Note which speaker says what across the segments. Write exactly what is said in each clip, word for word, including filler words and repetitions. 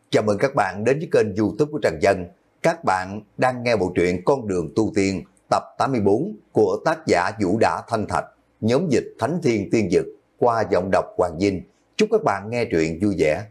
Speaker 1: Chào mừng các bạn đến với kênh YouTube của Trần Dân. Các bạn đang nghe bộ truyện Con đường tu tiên tập tám mươi tư của tác giả Vũ Đã Thanh Thạch, nhóm dịch Thánh Thiên Tiên Dực, qua giọng đọc Hoàng Vinh. Chúc các bạn nghe truyện vui vẻ.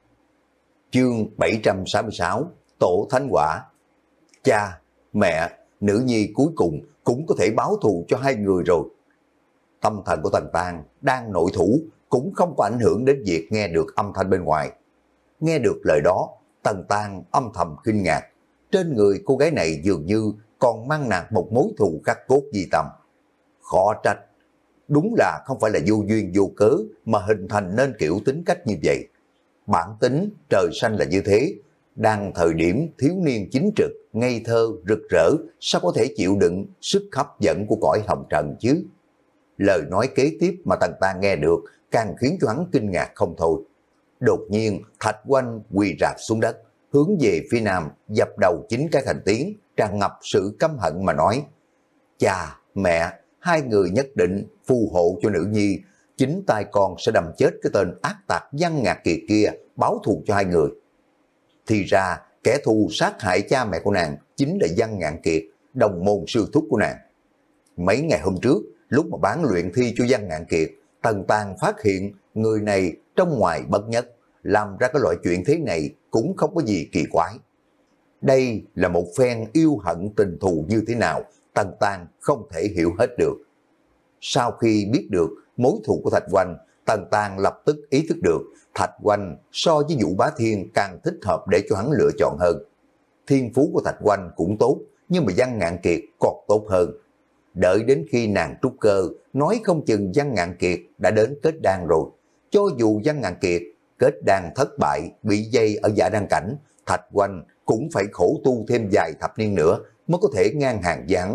Speaker 1: Chương bảy trăm sáu mươi sáu, Tổ Thánh Quả. Cha, mẹ, nữ nhi cuối cùng cũng có thể báo thù cho hai người rồi. Tâm thần của Tần Tang đang nội thủ, cũng không có ảnh hưởng đến việc nghe được âm thanh bên ngoài. Nghe được lời đó, Tần Tang âm thầm kinh ngạc. Trên người cô gái này dường như còn mang nặng một mối thù khắc cốt ghi tâm. Khó trách, đúng là không phải là vô duyên vô cớ mà hình thành nên kiểu tính cách như vậy. Bản tính trời xanh là như thế, đang thời điểm thiếu niên chính trực, ngây thơ, rực rỡ, sao có thể chịu đựng sức hấp dẫn của cõi hồng trần chứ? Lời nói kế tiếp mà Tần Tang nghe được càng khiến cho hắn kinh ngạc không thôi. Đột nhiên Thạch Oanh quỳ rạp xuống đất, hướng về phía nam, dập đầu chính cái thành tiếng, tràn ngập sự căm hận mà nói: Cha, mẹ, hai người nhất định phù hộ cho nữ nhi, chính tay con sẽ đâm chết cái tên ác tặc Văn Ngạc Kiệt kia, báo thù cho hai người. Thì ra kẻ thù sát hại cha mẹ của nàng chính là Văn Ngạn Kiệt, đồng môn sư thúc của nàng. Mấy ngày hôm trước, lúc mà bán luyện thi cho Văn Ngạn Kiệt, Tần Tang phát hiện người này trong ngoài bất nhất, làm ra cái loại chuyện thế này cũng không có gì kỳ quái. Đây là một phen yêu hận tình thù như thế nào, Tần Tang không thể hiểu hết được. Sau khi biết được mối thù của Thạch Oanh, Tần Tang lập tức ý thức được Thạch Oanh so với Vũ Bá Thiên càng thích hợp để cho hắn lựa chọn hơn. Thiên phú của Thạch Oanh cũng tốt, nhưng mà Văn Ngạn Kiệt còn tốt hơn. Đợi đến khi nàng trúc cơ, nói không chừng Văn Ngạn Kiệt đã đến kết đan rồi. Cho dù Văn Ngạn Kiệt kết đan thất bại, bị dây ở giả đan cảnh, Thạch Oanh cũng phải khổ tu thêm vài thập niên nữa mới có thể ngang hàng giảng.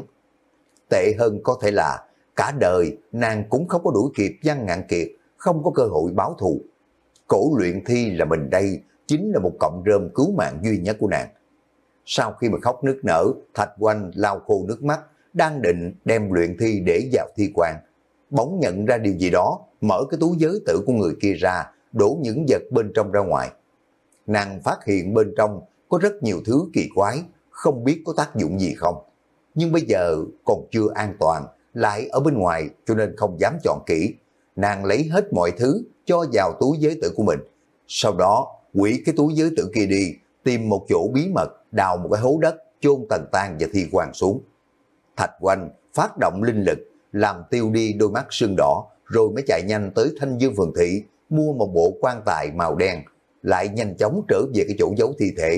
Speaker 1: Tệ hơn có thể là cả đời nàng cũng không có đuổi kịp Văn Ngạn Kiệt, không có cơ hội báo thù. Cổ luyện thi là mình đây chính là một cọng rơm cứu mạng duy nhất của nàng. Sau khi mà khóc nức nở, Thạch Oanh lau khô nước mắt, đang định đem luyện thi để vào thi quan, bỗng nhận ra điều gì đó, mở cái túi giới tử của người kia ra, đổ những vật bên trong ra ngoài. Nàng phát hiện bên trong có rất nhiều thứ kỳ quái, không biết có tác dụng gì không. Nhưng bây giờ còn chưa an toàn, lại ở bên ngoài cho nên không dám chọn kỹ. Nàng lấy hết mọi thứ cho vào túi giới tử của mình, sau đó quỷ cái túi giới tử kia đi, tìm một chỗ bí mật, đào một cái hố đất, chôn Tần Tang và thi quan xuống. Thạch Oanh phát động linh lực, làm tiêu đi đôi mắt sưng đỏ, rồi mới chạy nhanh tới Thanh Dương Phường Thị, mua một bộ quan tài màu đen, lại nhanh chóng trở về cái chỗ giấu thi thể.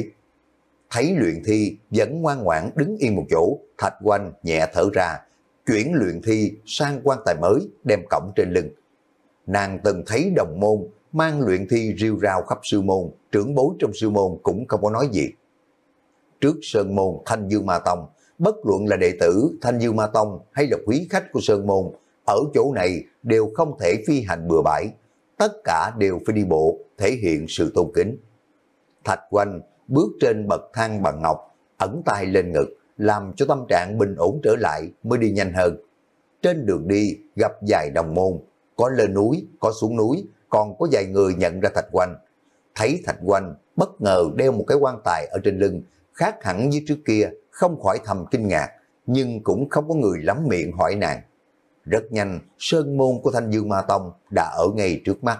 Speaker 1: Thấy luyện thi vẫn ngoan ngoãn đứng yên một chỗ, Thạch Oanh nhẹ thở ra, chuyển luyện thi sang quan tài mới, đem cõng trên lưng. Nàng từng thấy đồng môn mang luyện thi rêu rao khắp sư môn, trưởng bối trong sư môn cũng không có nói gì. Trước sơn môn Thanh Dương Ma Tông, bất luận là đệ tử Thanh Dương Ma Tông hay là quý khách của sơn môn, ở chỗ này đều không thể phi hành bừa bãi, tất cả đều phải đi bộ, thể hiện sự tôn kính. Thạch Oanh bước trên bậc thang bằng ngọc, ẩn tay lên ngực, làm cho tâm trạng bình ổn trở lại mới đi nhanh hơn. Trên đường đi gặp vài đồng môn, có lên núi, có xuống núi, còn có vài người nhận ra Thạch Oanh. Thấy Thạch Oanh bất ngờ đeo một cái quan tài ở trên lưng, khác hẳn với trước kia, không khỏi thầm kinh ngạc, nhưng cũng không có người lắm miệng hỏi nàng. Rất nhanh, sơn môn của Thanh Dương Ma Tông đã ở ngay trước mắt.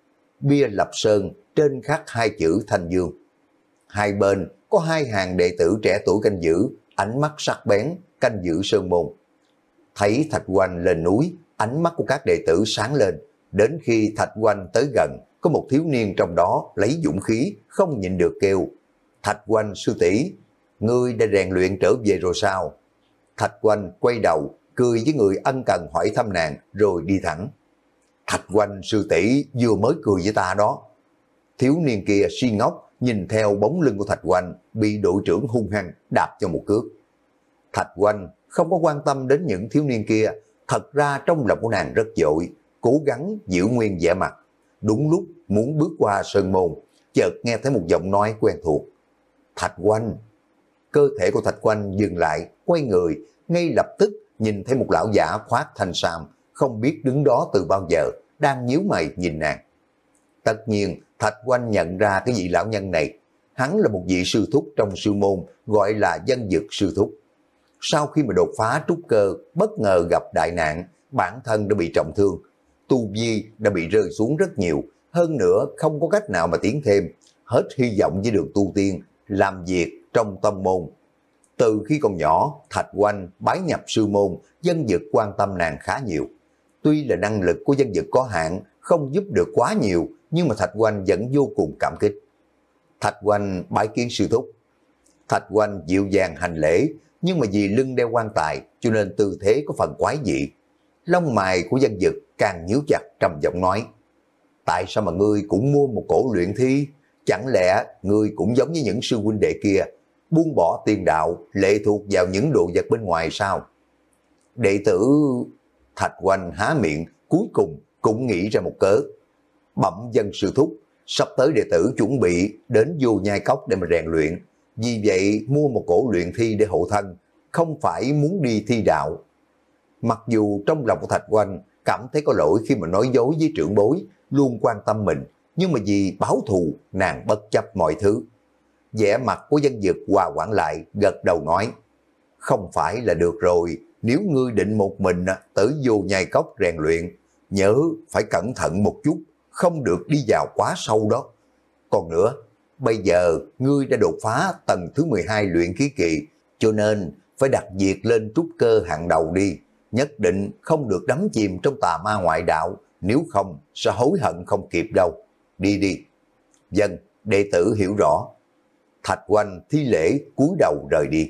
Speaker 1: Bia lập sơn, trên khắc hai chữ Thanh Dương. Hai bên có hai hàng đệ tử trẻ tuổi canh giữ, ánh mắt sắc bén, canh giữ sơn môn. Thấy Thạch Oanh lên núi, ánh mắt của các đệ tử sáng lên. Đến khi Thạch Oanh tới gần, có một thiếu niên trong đó lấy dũng khí, không nhịn được kêu: Thạch Oanh sư tỷ, ngươi đã rèn luyện trở về rồi sao? Thạch Oanh quay đầu, cười với người ân cần hỏi thăm nàng, rồi đi thẳng. Thạch Oanh sư tỷ vừa mới cười với ta đó. Thiếu niên kia si ngốc, nhìn theo bóng lưng của Thạch Oanh, bị đội trưởng hung hăng đạp cho một cước. Thạch Oanh không có quan tâm đến những thiếu niên kia, thật ra trong lòng của nàng rất dội, cố gắng giữ nguyên vẻ mặt. Đúng lúc muốn bước qua sơn môn, chợt nghe thấy một giọng nói quen thuộc. Thạch Oanh. Cơ thể của Thạch Oanh dừng lại, quay người, ngay lập tức nhìn thấy một lão giả khoác thanh sam, không biết đứng đó từ bao giờ, đang nhíu mày nhìn nàng. Tất nhiên Thạch Oanh nhận ra cái vị lão nhân này, hắn là một vị sư thúc trong sư môn gọi là Dân Dực sư thúc. Sau khi mà đột phá trúc cơ, bất ngờ gặp đại nạn, bản thân đã bị trọng thương, tu vi đã bị rơi xuống rất nhiều, hơn nữa không có cách nào mà tiến thêm, hết hy vọng với đường tu tiên, làm việc trong tông môn. Từ khi còn nhỏ, Thạch Oanh bái nhập sư môn, Dân Dực quan tâm nàng khá nhiều. Tuy là năng lực của Dân Dực có hạn, không giúp được quá nhiều, nhưng mà Thạch Oanh vẫn vô cùng cảm kích. Thạch Oanh bái kiến sư thúc. Thạch Oanh dịu dàng hành lễ, nhưng mà vì lưng đeo quan tài cho nên tư thế có phần quái dị. Lông mày của Dân Dực càng nhíu chặt, trầm giọng nói: tại sao mà ngươi cũng mua một cổ luyện thi? Chẳng lẽ ngươi cũng giống như những sư huynh đệ kia, buông bỏ tiền đạo, lệ thuộc vào những đồ vật bên ngoài sao? Đệ tử... Thạch Oanh há miệng, cuối cùng cũng nghĩ ra một cớ. Bẩm Dân sư thúc, sắp tới đệ tử chuẩn bị đến Vô Nhai Cốc để mà rèn luyện, vì vậy mua một cổ luyện thi để hộ thân, không phải muốn đi thi đạo. Mặc dù trong lòng của Thạch Oanh cảm thấy có lỗi khi mà nói dối với trưởng bối, luôn quan tâm mình, nhưng mà vì báo thù, nàng bất chấp mọi thứ. Vẻ mặt của Dân Dực hòa quản lại, gật đầu nói: không phải là được rồi, nếu ngươi định một mình tới Vô Nhai Cốc rèn luyện, nhớ phải cẩn thận một chút, không được đi vào quá sâu đó. Còn nữa, bây giờ ngươi đã đột phá tầng thứ mười hai luyện khí kỳ, cho nên phải đặt việc lên trúc cơ hạng đầu đi, nhất định không được đắm chìm trong tà ma ngoại đạo, nếu không sẽ hối hận không kịp đâu. Đi đi. Dân, đệ tử hiểu rõ. Thạch Oanh thi lễ cúi đầu rời đi.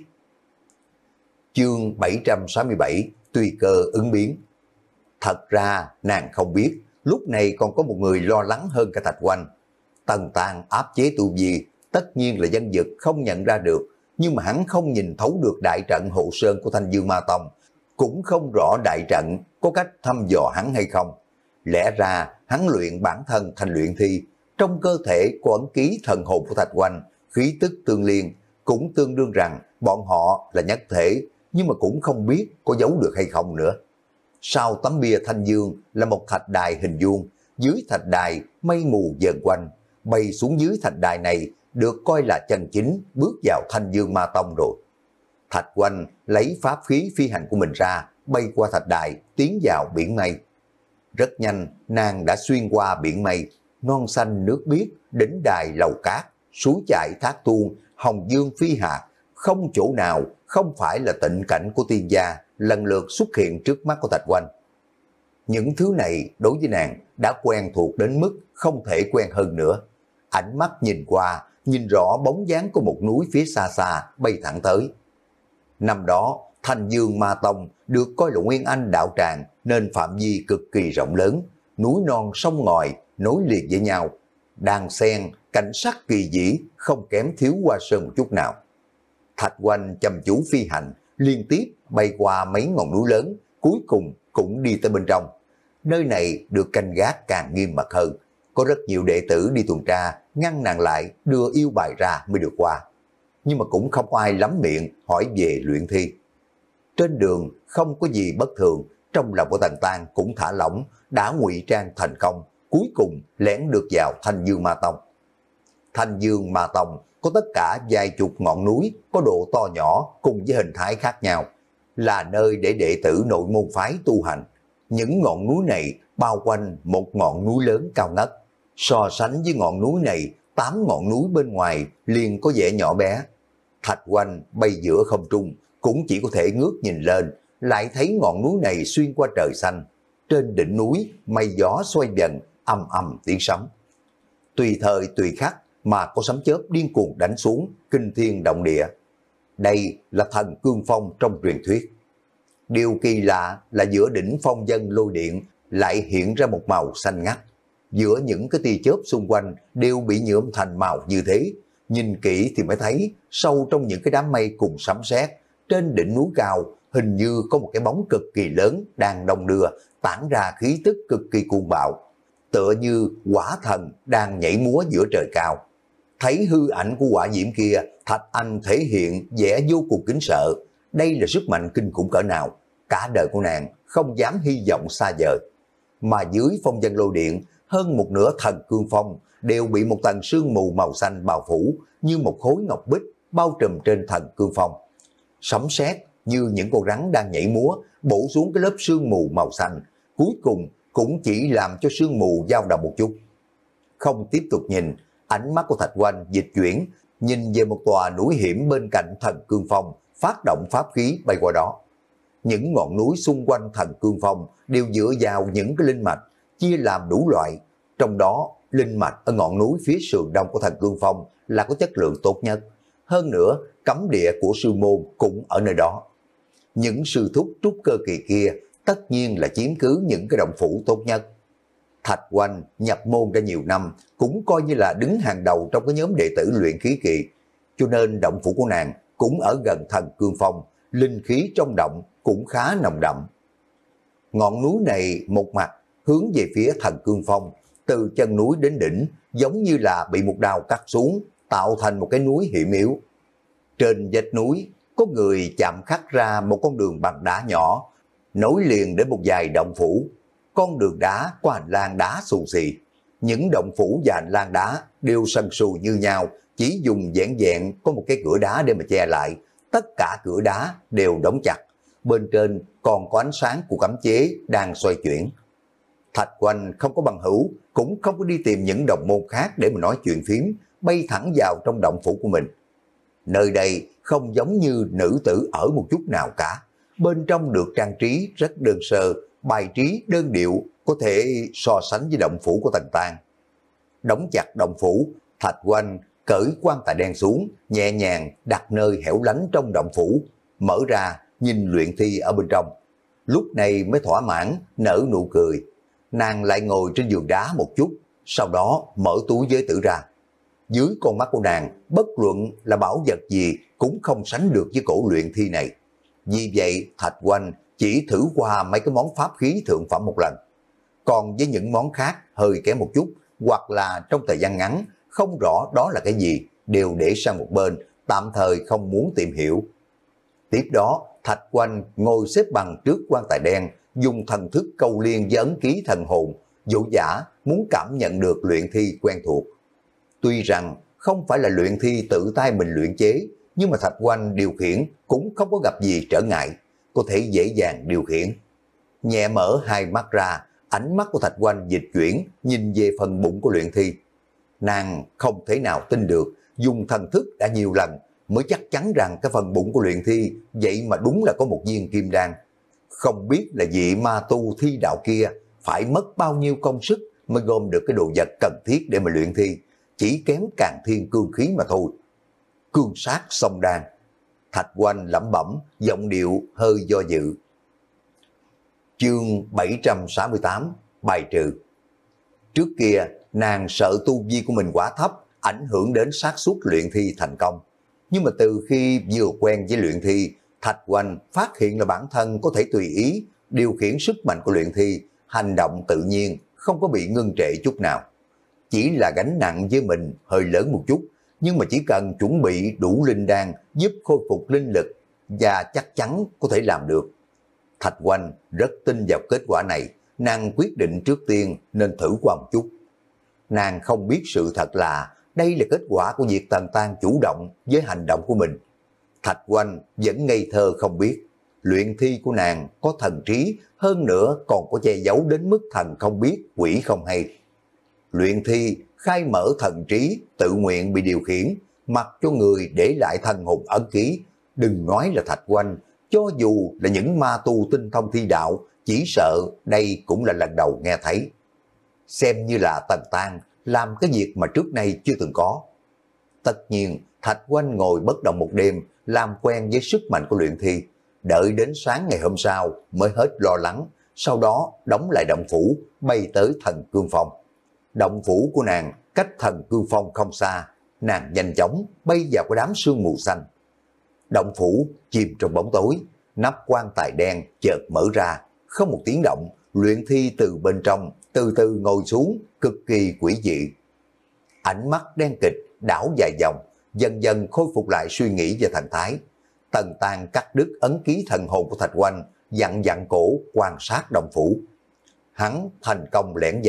Speaker 1: Chương bảy trăm sáu mươi bảy, tùy cơ ứng biến. Thật ra nàng không biết, lúc này còn có một người lo lắng hơn cả Thạch Oanh. Tần Tàng áp chế tu vi, tất nhiên là Dân Dực không nhận ra được, nhưng mà hắn không nhìn thấu được đại trận hộ sơn của Thanh Dương Ma Tông, cũng không rõ đại trận có cách thăm dò hắn hay không. Lẽ ra hắn luyện bản thân thành luyện thi, trong cơ thể có ấn ký thần hồn của Thạch Oanh, khí tức tương liên, cũng tương đương rằng bọn họ là nhất thể, nhưng mà cũng không biết có giấu được hay không nữa. Sau tấm bia Thanh Dương là một thạch đài hình vuông, dưới thạch đài mây mù dần quanh, bay xuống dưới thạch đài này được coi là chân chính bước vào Thanh Dương Ma Tông rồi. Thạch Oanh lấy pháp khí phi hành của mình ra, bay qua thạch đài, tiến vào biển mây. Rất nhanh, nàng đã xuyên qua biển mây, non xanh nước biếc, đỉnh đài lầu cát, suối chảy thác tuôn, hồng dương phi hạt, không chỗ nào không phải là tịnh cảnh của tiên gia lần lượt xuất hiện trước mắt của Thạch Oanh. Những thứ này đối với nàng đã quen thuộc đến mức không thể quen hơn nữa. Ánh mắt nhìn qua, nhìn rõ bóng dáng của một núi phía xa xa bay thẳng tới. Năm đó, Thanh Dương Ma Tông được coi là nguyên anh đạo tràng nên phạm vi cực kỳ rộng lớn, núi non sông ngòi nối liền với nhau, đan xen cảnh sắc kỳ dĩ, không kém thiếu Hoa Sơn một chút nào. Thạch Oanh chăm chú phi hành, liên tiếp bay qua mấy ngọn núi lớn, cuối cùng cũng đi tới bên trong. Nơi này được canh gác càng nghiêm mật hơn, có rất nhiều đệ tử đi tuần tra, ngăn nàng lại, đưa yêu bài ra mới được qua. Nhưng mà cũng không ai lắm miệng hỏi về luyện thi. Trên đường không có gì bất thường, trong lòng của Tần Tang cũng thả lỏng, đã ngụy trang thành công, cuối cùng lẻn được vào Thanh Dương Ma Tông. Thanh Dương Ma Tông có tất cả vài chục ngọn núi, có độ to nhỏ cùng với hình thái khác nhau, là nơi để đệ tử nội môn phái tu hành. Những ngọn núi này bao quanh một ngọn núi lớn cao ngất. So sánh với ngọn núi này, tám ngọn núi bên ngoài liền có vẻ nhỏ bé. Thạch Oanh bay giữa không trung, cũng chỉ có thể ngước nhìn lên, lại thấy ngọn núi này xuyên qua trời xanh. Trên đỉnh núi, mây gió xoay vần, ầm ầm tiếng sấm. Tùy thời tùy khắc mà có sấm chớp điên cuồng đánh xuống, kinh thiên động địa. Đây là thần cương phong trong truyền thuyết. Điều kỳ lạ là giữa đỉnh phong dân lôi điện lại hiện ra một màu xanh ngắt. Giữa những cái tia chớp xung quanh đều bị nhuộm thành màu như thế. Nhìn kỹ thì mới thấy sâu trong những cái đám mây cùng sấm sét, trên đỉnh núi cao hình như có một cái bóng cực kỳ lớn đang đong đưa, tản ra khí tức cực kỳ cuồng bạo, tựa như quả thần đang nhảy múa giữa trời cao. Thấy hư ảnh của quả diễm kia, Thạch Anh thể hiện vẻ vô cùng kính sợ. Đây là sức mạnh kinh khủng cỡ nào, cả đời của nàng không dám hy vọng xa vời. Mà dưới phong dân lôi điện, hơn một nửa thần cương phong đều bị một tầng sương mù màu xanh bao phủ như một khối ngọc bích bao trùm trên thần cương phong. Sấm sét như những con rắn đang nhảy múa bổ xuống cái lớp sương mù màu xanh, cuối cùng cũng chỉ làm cho sương mù dao động một chút. Không tiếp tục nhìn, ánh mắt của Thạch Oanh dịch chuyển, nhìn về một tòa núi hiểm bên cạnh thần cương phong, phát động pháp khí bay qua đó. Những ngọn núi xung quanh thần cương phong đều dựa vào những cái linh mạch, chia làm đủ loại. Trong đó, linh mạch ở ngọn núi phía sườn đông của thần cương phong là có chất lượng tốt nhất. Hơn nữa, cấm địa của sư môn cũng ở nơi đó. Những sư thúc trúc cơ kỳ kia tất nhiên là chiếm cứ những cái động phủ tốt nhất. Thạch Oanh nhập môn đã nhiều năm, cũng coi như là đứng hàng đầu trong cái nhóm đệ tử luyện khí kỳ, cho nên động phủ của nàng cũng ở gần thần cương phong, linh khí trong động cũng khá nồng đậm. Ngọn núi này một mặt hướng về phía thần cương phong, từ chân núi đến đỉnh giống như là bị một đao cắt xuống, tạo thành một cái núi hiểm yếu. Trên vách núi có người chạm khắc ra một con đường bằng đá nhỏ, nối liền đến một vài động phủ. Con đường đá có hành lang đá xù xì, những động phủ và hành lang đá đều sần sù như nhau, chỉ dùng vẹn vẹn có một cái cửa đá để mà che lại. Tất cả cửa đá đều đóng chặt, bên trên còn có ánh sáng của cấm chế đang xoay chuyển. Thạch Oanh không có bằng hữu, cũng không có đi tìm những đồng môn khác để mà nói chuyện phím, bay thẳng vào trong động phủ của mình. Nơi đây không giống như nữ tử ở một chút nào cả, bên trong được trang trí rất đơn sơ, bài trí đơn điệu, có thể so sánh với động phủ của Tần Tan. Đóng chặt động phủ, Thạch Oanh cởi quan tài đen xuống, nhẹ nhàng đặt nơi hẻo lánh trong động phủ, mở ra nhìn luyện thi ở bên trong. Lúc này mới thỏa mãn, nở nụ cười. Nàng lại ngồi trên giường đá một chút, sau đó mở túi giới tử ra. Dưới con mắt của nàng, bất luận là bảo vật gì cũng không sánh được với cổ luyện thi này. Vì vậy Thạch Oanh chỉ thử qua mấy cái món pháp khí thượng phẩm một lần. Còn với những món khác hơi kém một chút, hoặc là trong thời gian ngắn, không rõ đó là cái gì, đều để sang một bên, tạm thời không muốn tìm hiểu. Tiếp đó, Thạch Oanh ngồi xếp bằng trước quan tài đen, dùng thần thức câu liên với ấn ký thần hồn, dỗ dã muốn cảm nhận được luyện thi quen thuộc. Tuy rằng không phải là luyện thi tự tay mình luyện chế, nhưng mà Thạch Oanh điều khiển cũng không có gặp gì trở ngại, có thể dễ dàng điều khiển. Nhẹ mở hai mắt ra, ánh mắt của Thạch Oanh dịch chuyển, nhìn về phần bụng của luyện thi. Nàng không thể nào tin được, dùng thần thức đã nhiều lần mới chắc chắn rằng cái phần bụng của luyện thi vậy mà đúng là có một viên kim đan. Không biết là vị ma tu thi đạo kia phải mất bao nhiêu công sức mới gom được cái đồ vật cần thiết để mà luyện thi, chỉ kém càng thiên cương khí mà thôi. Cương sát song đan. Thạch Oanh lẩm bẩm, giọng điệu hơi do dự. Chương bảy trăm sáu mươi tám, bài trừ. Trước kia, nàng sợ tu vi của mình quá thấp, ảnh hưởng đến xác suất luyện thi thành công. Nhưng mà từ khi vừa quen với luyện thi, Thạch Oanh phát hiện là bản thân có thể tùy ý điều khiển sức mạnh của luyện thi, hành động tự nhiên, không có bị ngưng trệ chút nào. Chỉ là gánh nặng với mình hơi lớn một chút, nhưng mà chỉ cần chuẩn bị đủ linh đan giúp khôi phục linh lực và chắc chắn có thể làm được. Thạch Oanh rất tin vào kết quả này, nàng quyết định trước tiên nên thử qua một chút. Nàng không biết sự thật là đây là kết quả của việc Tần Tan chủ động với hành động của mình. Thạch Oanh vẫn ngây thơ không biết, luyện thi của nàng có thần trí, hơn nữa còn có che giấu đến mức thần không biết, quỷ không hay. Luyện thi khai mở thần trí, tự nguyện bị điều khiển, mặc cho người để lại thần hồn ấn ký. Đừng nói là Thạch Oanh, cho dù là những ma tu tinh thông thi đạo, chỉ sợ đây cũng là lần đầu nghe thấy. Xem như là Tần Tan làm cái việc mà trước nay chưa từng có. Tất nhiên, Thạch Oanh ngồi bất động một đêm, làm quen với sức mạnh của luyện thi, đợi đến sáng ngày hôm sau mới hết lo lắng, sau đó đóng lại động phủ, bay tới thần cương phong. Động phủ của nàng cách thần cương phong không xa, nàng nhanh chóng bay vào cái đám sương mù xanh. Động phủ chìm trong bóng tối, nắp quan tài đen chợt mở ra, không một tiếng động, luyện thi từ bên trong từ từ ngồi xuống, cực kỳ quỷ dị. Ánh mắt đen kịch đảo dài vòng, dần dần khôi phục lại suy nghĩ và thần thái. Tần Tan cắt đứt ấn ký thần hồn của Thạch Oanh, dặn dặn cổ quan sát động phủ. Hắn thành công lẻn vào,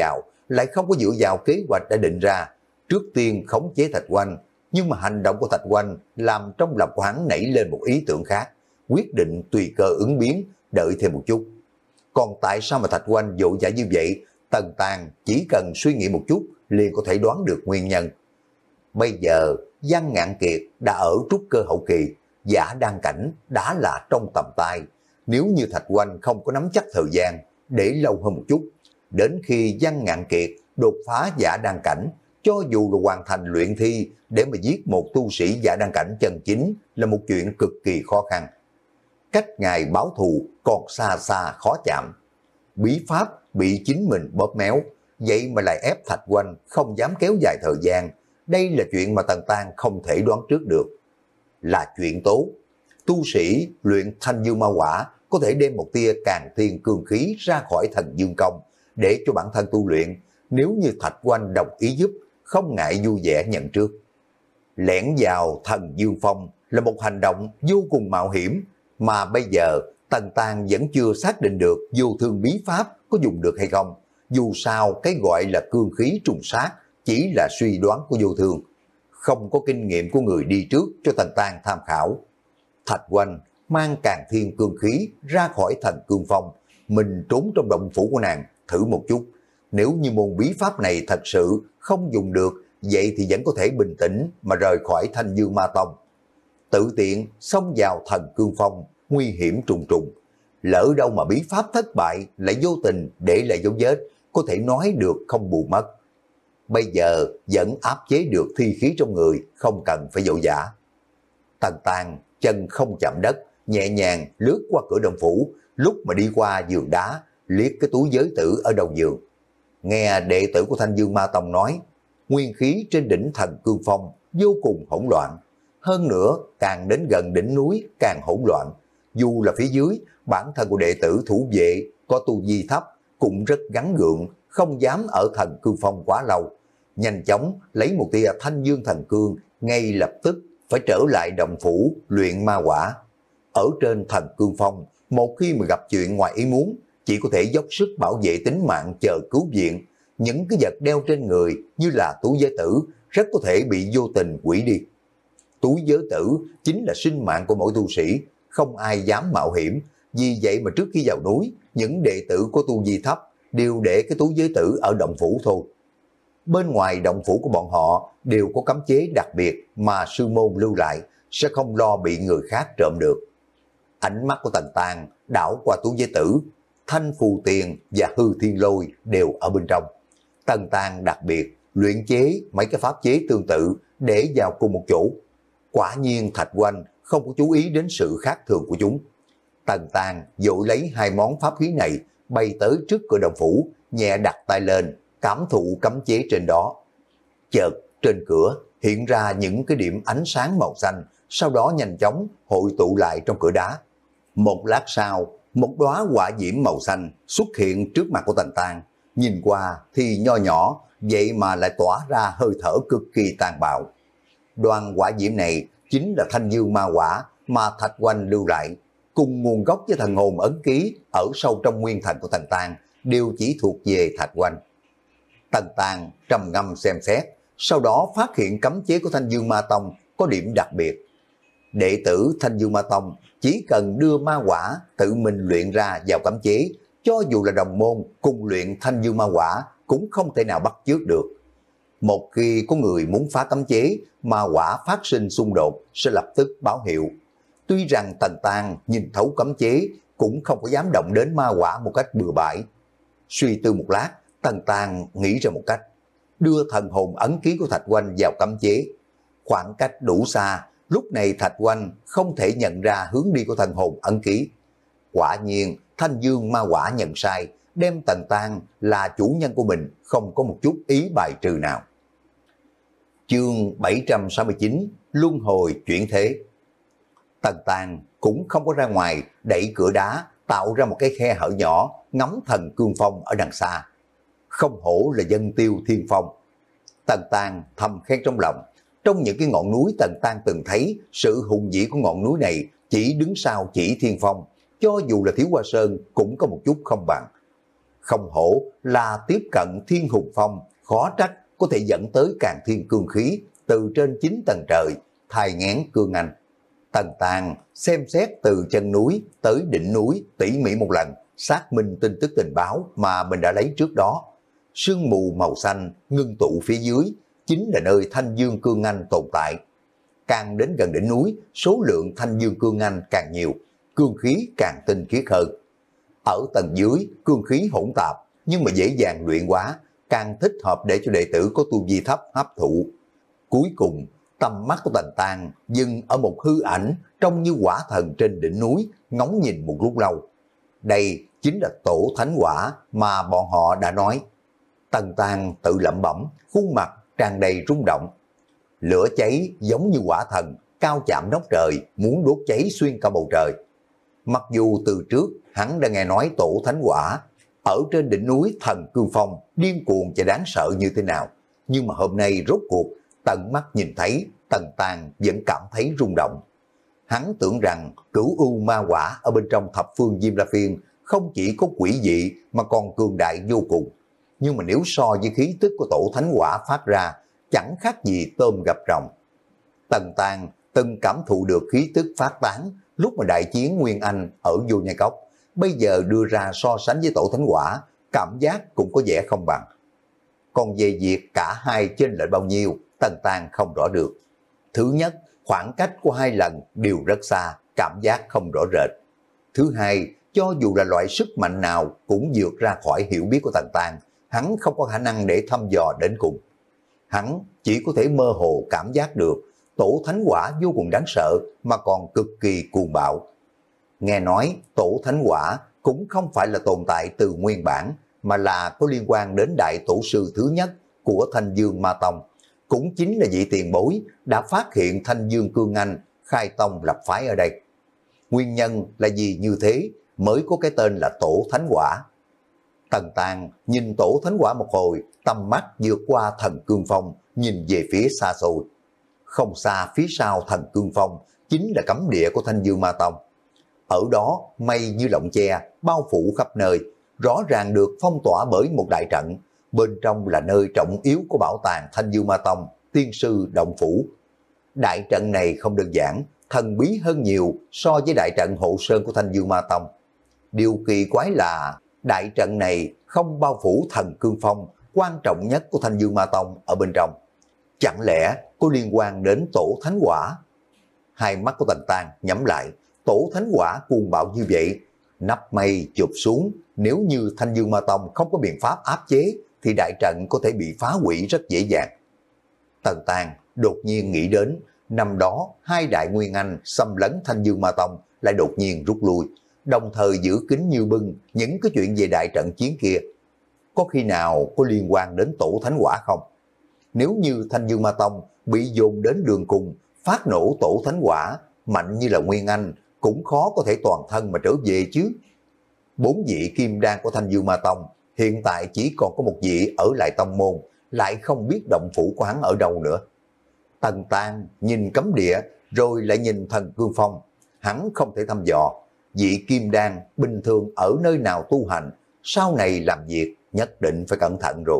Speaker 1: lại không có dựa vào kế hoạch đã định ra, trước tiên khống chế Thạch Oanh, nhưng mà hành động của Thạch Oanh làm trong lòng của hắn nảy lên một ý tưởng khác, quyết định tùy cơ ứng biến, đợi thêm một chút. Còn tại sao mà Thạch Oanh vội vã như vậy, Tần Tàng chỉ cần suy nghĩ một chút liền có thể đoán được nguyên nhân. Bây giờ Văn Ngạn Kiệt đã ở trúc cơ hậu kỳ, giả đan cảnh đã là trong tầm tay. Nếu như Thạch Oanh không có nắm chắc thời gian, để lâu hơn một chút, đến khi Văn Ngạn Kiệt đột phá giả đan cảnh, cho dù là hoàn thành luyện thi để mà giết một tu sĩ giả đan cảnh chân chính là một chuyện cực kỳ khó khăn. Cách ngài báo thù còn xa xa khó chạm. Bí pháp bị chính mình bóp méo, vậy mà lại ép Thạch Oanh không dám kéo dài thời gian. Đây là chuyện mà Tần Tang không thể đoán trước được. Là chuyện tốt. Tu sĩ luyện thanh dương ma quả có thể đem một tia càng thiên cương khí ra khỏi thần dương công để cho bản thân tu luyện. Nếu như Thạch Oanh đồng ý giúp, không ngại vui vẻ nhận trước. Lẻn vào thần dương phong là một hành động vô cùng mạo hiểm, mà bây giờ Tần Tang vẫn chưa xác định được vô thương bí pháp có dùng được hay không. Dù sao cái gọi là cương khí trùng sát chỉ là suy đoán của vô thương, không có kinh nghiệm của người đi trước cho Tần Tang tham khảo. Thạch Oanh mang càng thiên cương khí ra khỏi thần cương phong, mình trốn trong động phủ của nàng thử một chút. Nếu như môn bí pháp này thật sự không dùng được, vậy thì vẫn có thể bình tĩnh mà rời khỏi Thanh Dương Ma Tông. Tự tiện xông vào thần cương phong, nguy hiểm trùng trùng. Lỡ đâu mà bí pháp thất bại lại vô tình để lại dấu vết, có thể nói được không bù mất. Bây giờ vẫn áp chế được thi khí trong người, không cần phải vội vã. Tần Tang chân không chạm đất, nhẹ nhàng lướt qua cửa động phủ, lúc mà đi qua giường đá, liếc cái túi giới tử ở đầu giường. Nghe đệ tử của Thanh Dương Ma Tông nói, nguyên khí trên đỉnh thần cương phong vô cùng hỗn loạn. Hơn nữa, càng đến gần đỉnh núi càng hỗn loạn. Dù là phía dưới, bản thân của đệ tử thủ vệ có tu vi thấp, cũng rất gắn gượng, không dám ở thần cương phong quá lâu. Nhanh chóng lấy một tia thanh dương thần cương, ngay lập tức phải trở lại động phủ luyện ma quả. Ở trên thần cương phong, một khi mà gặp chuyện ngoài ý muốn, chỉ có thể dốc sức bảo vệ tính mạng chờ cứu viện. Những cái vật đeo trên người như là túi giới tử rất có thể bị vô tình quỷ đi. Túi giới tử chính là sinh mạng của mỗi tu sĩ, không ai dám mạo hiểm. Vì vậy mà trước khi vào núi, những đệ tử có tu vi thấp đều để cái túi giới tử ở động phủ thôi. Bên ngoài động phủ của bọn họ đều có cấm chế đặc biệt mà sư môn lưu lại, sẽ không lo bị người khác trộm được. Ánh mắt của Tần Tang đảo qua túi giới tử, thanh phù tiền và hư thiên lôi đều ở bên trong. Tần Tang đặc biệt luyện chế mấy cái pháp chế tương tự để vào cùng một chỗ. Quả nhiên Thạch Oanh không có chú ý đến sự khác thường của chúng. Tần Tang vội lấy hai món pháp khí này bay tới trước cửa động phủ, nhẹ đặt tay lên, cảm thụ cấm chế trên đó. Chợt trên cửa hiện ra những cái điểm ánh sáng màu xanh, sau đó nhanh chóng hội tụ lại trong cửa đá. Một lát sau, một đóa hỏa diễm màu xanh xuất hiện trước mặt của Tần Tang. Nhìn qua thì nho nhỏ, vậy mà lại tỏa ra hơi thở cực kỳ tàn bạo. Đoàn hỏa diễm này chính là thanh dương ma quả mà Thạch Oanh lưu lại, cùng nguồn gốc với thần hồn ấn ký ở sâu trong nguyên thần của Tần Tang đều chỉ thuộc về Thạch Oanh. Tần Tang trầm ngâm xem xét, sau đó phát hiện cấm chế của Thanh Dương Ma Tông có điểm đặc biệt. Đệ tử Thanh Dương Ma Tông chỉ cần đưa ma quả tự mình luyện ra vào cấm chế, cho dù là đồng môn cùng luyện Thanh Dương Ma quả cũng không thể nào bắt chước được. Một khi có người muốn phá cấm chế, ma quả phát sinh xung đột sẽ lập tức báo hiệu. Tuy rằng Tần Tang nhìn thấu cấm chế, cũng không có dám động đến ma quả một cách bừa bãi. Suy tư một lát, Tần Tang nghĩ ra một cách, đưa thần hồn ấn ký của Thạch Oanh vào cấm chế. Khoảng cách đủ xa, lúc này Thạch Oanh không thể nhận ra hướng đi của thần hồn ấn ký. Quả nhiên, Thanh Dương ma quả nhận sai, đem Tần Tang là chủ nhân của mình, không có một chút ý bài trừ nào. Chương bảy trăm sáu mươi chín, Luân hồi chuyển thế. Tần Tang cũng không có ra ngoài, đẩy cửa đá, tạo ra một cái khe hở nhỏ, ngắm thần cương phong ở đằng xa. Không hổ là dân tiêu thiên phong. Tần Tang thầm khen trong lòng. Trong những cái ngọn núi Tần Tang từng thấy, sự hùng vĩ của ngọn núi này chỉ đứng sau chỉ thiên phong, cho dù là Thiếu Hoa Sơn cũng có một chút không bằng. Không hổ là tiếp cận Thiên Hùng Phong, khó trách có thể dẫn tới Càn Thiên cương khí từ trên chín tầng trời, thai nghén cương anh. Tần Tàng xem xét từ chân núi tới đỉnh núi tỉ mỉ một lần, xác minh tin tức tình báo mà mình đã lấy trước đó. Sương mù màu xanh ngưng tụ phía dưới chính là nơi Thanh Dương Cương Anh tồn tại. Càng đến gần đỉnh núi, số lượng Thanh Dương Cương Anh càng nhiều, cương khí càng tinh khiết hơn. Ở tầng dưới, cương khí hỗn tạp nhưng mà dễ dàng luyện hóa, càng thích hợp để cho đệ tử có tu vi thấp hấp thụ. Cuối cùng, tầm mắt của Tần Tàng dừng ở một hư ảnh trông như quả thần trên đỉnh núi, ngóng nhìn một lúc lâu. Đây chính là tổ thánh quả mà bọn họ đã nói. Tần Tàng tự lẩm bẩm, khuôn mặt tràn đầy rung động. Lửa cháy giống như quả thần, cao chạm nóc trời, muốn đốt cháy xuyên cả bầu trời. Mặc dù từ trước hắn đã nghe nói tổ thánh quả ở trên đỉnh núi Thần Cương Phong điên cuồng và đáng sợ như thế nào, nhưng mà hôm nay rốt cuộc tận mắt nhìn thấy, Tần Tàng vẫn cảm thấy rung động. Hắn tưởng rằng cửu u ma quả ở bên trong thập phương Diêm La Phiên không chỉ có quỷ dị mà còn cường đại vô cùng. Nhưng mà nếu so với khí tức của tổ thánh quả phát ra, chẳng khác gì tôm gặp rồng. Tần Tàng từng cảm thụ được khí tức phát tán lúc mà đại chiến Nguyên Anh ở Vô Nhai Cốc, bây giờ đưa ra so sánh với tổ thánh quả, cảm giác cũng có vẻ không bằng. Còn về việc cả hai chênh lệch bao nhiêu, Tần Tàng không rõ được. Thứ nhất, khoảng cách của hai lần đều rất xa, cảm giác không rõ rệt. Thứ hai, cho dù là loại sức mạnh nào cũng vượt ra khỏi hiểu biết của Tần Tàng, hắn không có khả năng để thăm dò đến cùng. Hắn chỉ có thể mơ hồ cảm giác được tổ thánh quả vô cùng đáng sợ mà còn cực kỳ cuồng bạo. Nghe nói tổ thánh quả cũng không phải là tồn tại từ nguyên bản, mà là có liên quan đến đại tổ sư thứ nhất của Thanh Dương Ma Tông, cũng chính là vị tiền bối đã phát hiện Thanh Dương Cương Anh khai tông lập phái ở đây. Nguyên nhân là gì như thế mới có cái tên là tổ thánh quả. Tần Tàng nhìn tổ thánh quả một hồi, tầm mắt vượt qua Thần Cương Phong, nhìn về phía xa xôi. Không xa phía sau Thần Cương Phong chính là cấm địa của Thanh Dương Ma Tông. Ở đó mây như lọng che, bao phủ khắp nơi, rõ ràng được phong tỏa bởi một đại trận. Bên trong là nơi trọng yếu của bảo tàng Thanh Dương Ma Tông, tiên sư động phủ. Đại trận này không đơn giản, thần bí hơn nhiều so với đại trận hộ sơn của Thanh Dương Ma Tông. Điều kỳ quái là đại trận này không bao phủ Thần Cương Phong quan trọng nhất của Thanh Dương Ma Tông ở bên trong. Chẳng lẽ có liên quan đến tổ thánh quả? Hai mắt của Tần Tàng nhắm lại, tổ thánh quả cuồng bạo như vậy, nắp mây chụp xuống, nếu như Thanh Dương Ma Tông không có biện pháp áp chế thì đại trận có thể bị phá hủy rất dễ dàng. Tần Tàng đột nhiên nghĩ đến, năm đó hai đại nguyên anh xâm lấn Thanh Dương Ma Tông lại đột nhiên rút lui, đồng thời giữ kín như bưng những cái chuyện về đại trận chiến kia. Có khi nào có liên quan đến tổ thánh quả không? Nếu như Thanh Dương Ma Tông bị dồn đến đường cùng, phát nổ tổ thánh quả, mạnh như là Nguyên Anh, cũng khó có thể toàn thân mà trở về chứ. Bốn vị kim đan của Thanh Dương Ma Tông, hiện tại chỉ còn có một vị ở lại tông môn, lại không biết động phủ của hắn ở đâu nữa. Tần Tàng nhìn cấm địa, rồi lại nhìn Thần Cương Phong, hắn không thể thăm dò. Vị kim đan bình thường ở nơi nào tu hành, sau này làm việc nhất định phải cẩn thận rồi.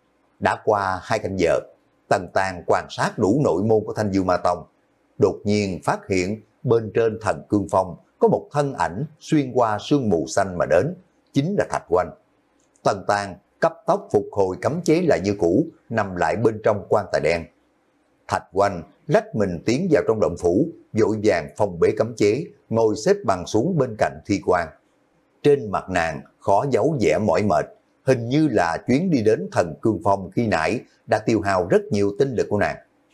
Speaker 1: Đã qua hai canh giờ, Tần Tàng quan sát đủ nội môn của Thanh Dương Ma Tông, đột nhiên phát hiện bên trên Thần Cương Phong có một thân ảnh xuyên qua sương mù xanh mà đến, chính là Thạch Oanh. Tần Tàng cấp tốc phục hồi cấm chế lại như cũ, nằm lại bên trong quan tài đen. Thạch Oanh lách mình tiến vào trong động phủ, vội vàng phong bế cấm chế, ngồi xếp bằng xuống bên cạnh Thi Quan. Trên mặt nàng khó giấu vẻ mỏi mệt, hình như là chuyến đi đến Thần Cương Phong khi nãy đã tiêu hao rất nhiều tinh lực của nàng.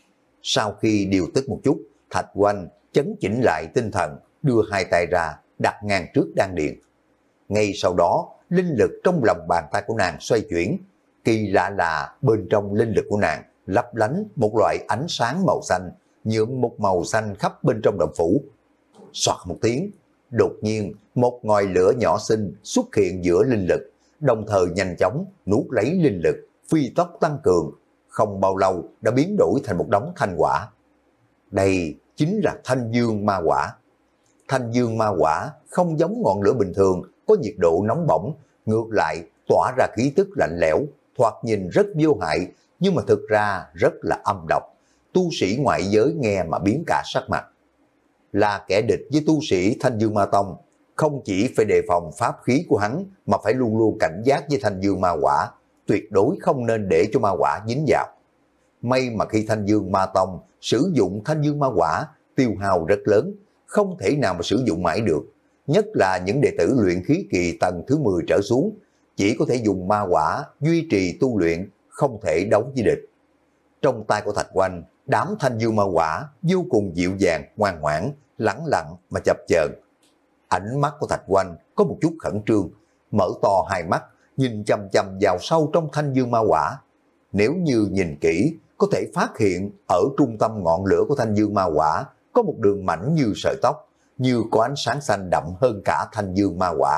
Speaker 1: Sau khi điều tức một chút, Thạch Oanh chấn chỉnh lại tinh thần, đưa hai tay ra, đặt ngang trước đan điền. Ngay sau đó, linh lực trong lòng bàn tay của nàng xoay chuyển. Kỳ lạ là bên trong linh lực của nàng lấp lánh một loại ánh sáng màu xanh, nhuộm một màu xanh khắp bên trong động phủ. Soạt một tiếng, đột nhiên một ngòi lửa nhỏ xinh xuất hiện giữa linh lực, đồng thời nhanh chóng nuốt lấy linh lực, phi tốc tăng cường, không bao lâu đã biến đổi thành một đống thanh quả. Đây chính là Thanh Dương Ma Quả. Thanh Dương Ma Quả không giống ngọn lửa bình thường có nhiệt độ nóng bỏng, ngược lại tỏa ra khí tức lạnh lẽo, thoạt nhìn rất vô hại, nhưng mà thực ra rất là âm độc. Tu sĩ ngoại giới nghe mà biến cả sắc mặt. Là kẻ địch với tu sĩ Thanh Dương Ma Tông, không chỉ phải đề phòng pháp khí của hắn, mà phải luôn luôn cảnh giác với Thanh Dương Ma Quả, tuyệt đối không nên để cho ma quả dính vào. May mà khi Thanh Dương Ma Tông sử dụng Thanh Dương Ma Quả, tiêu hao rất lớn, không thể nào mà sử dụng mãi được. Nhất là những đệ tử luyện khí kỳ tầng thứ mười trở xuống, chỉ có thể dùng ma quả duy trì tu luyện, không thể đấu với địch. Trong tay của Thạch Oanh, đám Thanh Dương Ma Quả vô cùng dịu dàng, ngoan ngoãn, lẳng lặng mà chập chờn. Ánh mắt của Thạch Oanh có một chút khẩn trương, mở to hai mắt, nhìn chằm chằm vào sâu trong Thanh Dương Ma Quả. Nếu như nhìn kỹ, có thể phát hiện ở trung tâm ngọn lửa của Thanh Dương Ma Quả có một đường mảnh như sợi tóc, như có ánh sáng xanh đậm hơn cả Thanh Dương Ma Quả.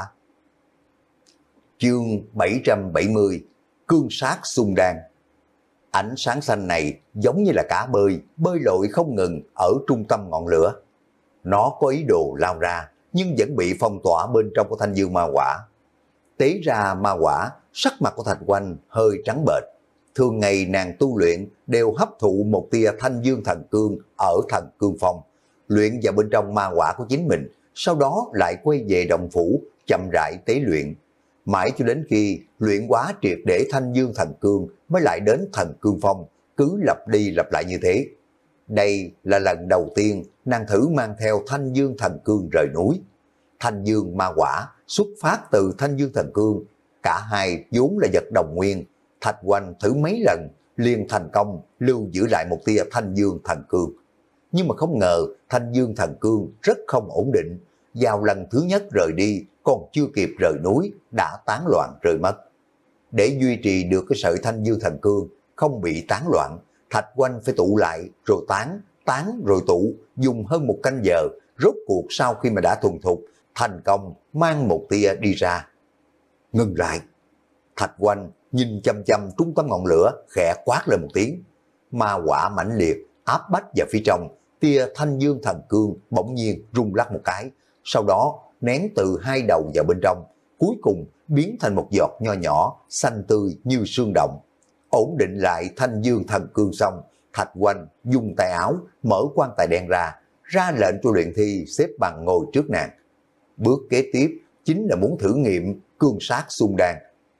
Speaker 1: Chương bảy trăm bảy mươi, Cương Sát Xung Đan. Ánh sáng xanh này giống như là cá bơi, bơi lội không ngừng ở trung tâm ngọn lửa. Nó có ý đồ lao ra, nhưng vẫn bị phong tỏa bên trong của Thanh Dương Ma Quả. Tế ra ma quả, sắc mặt của Thạch Oanh hơi trắng bệch. Thường ngày nàng tu luyện đều hấp thụ một tia Thanh Dương Thần Cương ở Thần Cương Phong, luyện vào bên trong ma quả của chính mình, sau đó lại quay về đồng phủ, chậm rãi tế luyện. Mãi cho đến khi luyện quá triệt để Thanh Dương Thần Cương mới lại đến Thần Cương Phong, cứ lặp đi lặp lại như thế. Đây là lần đầu tiên nàng thử mang theo Thanh Dương Thần Cương rời núi. Thanh Dương ma quả xuất phát từ Thanh Dương Thần Cương, cả hai vốn là vật đồng nguyên. Thạch Oanh thử mấy lần liền thành công lưu giữ lại một tia Thanh Dương Thần Cương. Nhưng mà không ngờ Thanh Dương Thần Cương rất không ổn định, vào lần thứ nhất rời đi còn chưa kịp rời núi đã tán loạn rơi mất. Để duy trì được cái sợi Thanh Dương Thần Cương không bị tán loạn, Thạch Oanh phải tụ lại rồi tán, tán rồi tụ, dùng hơn một canh giờ, rốt cuộc sau khi mà đã thuần thục, thành công mang một tia đi ra. Ngừng lại. Thạch Oanh nhìn chăm chăm trung tâm ngọn lửa, khẽ quát lên một tiếng. Ma quả mãnh liệt áp bách vào phía trong, tia Thanh Dương Thần Cương bỗng nhiên rung lắc một cái, sau đó nén từ hai đầu vào bên trong, cuối cùng biến thành một giọt nho nhỏ, xanh tươi như sương động. Ổn định lại Thanh Dương Thần Cương xong, Thạch Oanh dùng tay áo mở quan tài đen ra, ra lệnh cho luyện thi xếp bằng ngồi trước nàng. Bước kế tiếp chính là muốn thử nghiệm cương sát xung đan.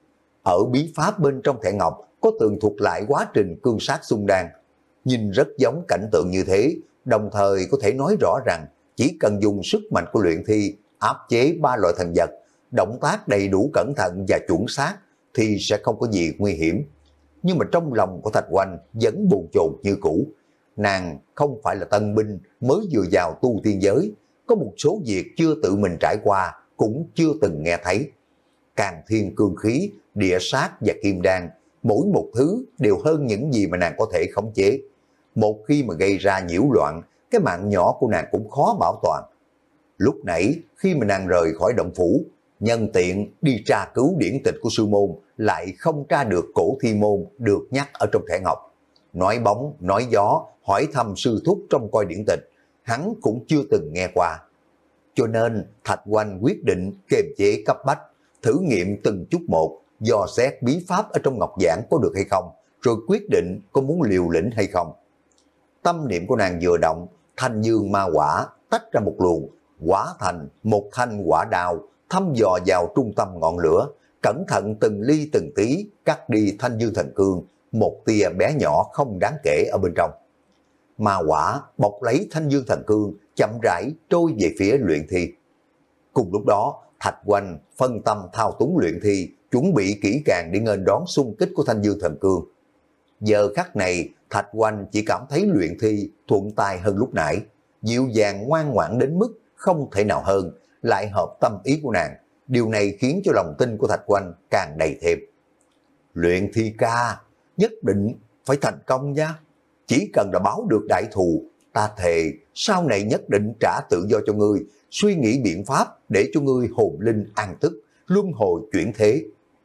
Speaker 1: Ở bí pháp bên trong thẻ ngọc có tường thuật lại quá trình cương sát xung đan. Nhìn rất giống cảnh tượng như thế, đồng thời có thể nói rõ rằng chỉ cần dùng sức mạnh của luyện thi áp chế ba loại thần vật, động tác đầy đủ cẩn thận và chuẩn xác thì sẽ không có gì nguy hiểm. Nhưng mà trong lòng của Thạch Oanh vẫn bồn chồn như cũ. Nàng không phải là tân binh mới vừa vào tu tiên giới, có một số việc chưa tự mình trải qua, cũng chưa từng nghe thấy. Càng thiên cương khí, địa sát và kim đan, mỗi một thứ đều hơn những gì mà nàng có thể khống chế. Một khi mà gây ra nhiễu loạn, cái mạng nhỏ của nàng cũng khó bảo toàn. Lúc nãy khi mà nàng rời khỏi động phủ, nhân tiện đi tra cứu điển tịch của sư môn, lại không tra được cổ thi môn được nhắc ở trong thẻ ngọc. Nói bóng, nói gió, hỏi thăm sư thúc trong coi điển tịch, hắn cũng chưa từng nghe qua. Cho nên Thạch Oanh quyết định kiềm chế cấp bách, thử nghiệm từng chút một, dò xét bí pháp ở trong ngọc giảng có được hay không, rồi quyết định có muốn liều lĩnh hay không. Tâm niệm của nàng vừa động, Thanh Dương ma quả tách ra một luồng, hóa thành một thanh quả đao, thăm dò vào trung tâm ngọn lửa, cẩn thận từng ly từng tí cắt đi Thanh Dương Thần Cương, một tia bé nhỏ không đáng kể ở bên trong. Ma quả bọc lấy Thanh Dương Thần Cương, chậm rãi trôi về phía luyện thi. Cùng lúc đó, Thạch Oanh phân tâm thao túng luyện thi, chuẩn bị kỹ càng để nghênh đón xung kích của Thanh Dương Thần Cương. Giờ khắc này, Thạch Oanh chỉ cảm thấy luyện thi thuận tay hơn lúc nãy, dịu dàng ngoan ngoãn đến mức không thể nào hơn, lại hợp tâm ý của nàng. Điều này khiến cho lòng tin của Thạch Oanh càng đầy thêm. Luyện thi ca, nhất định phải thành công nha. Chỉ cần đã báo được đại thù, ta thề sau này nhất định trả tự do cho ngươi, suy nghĩ biện pháp để cho ngươi hồn linh an tức, luân hồi chuyển thế.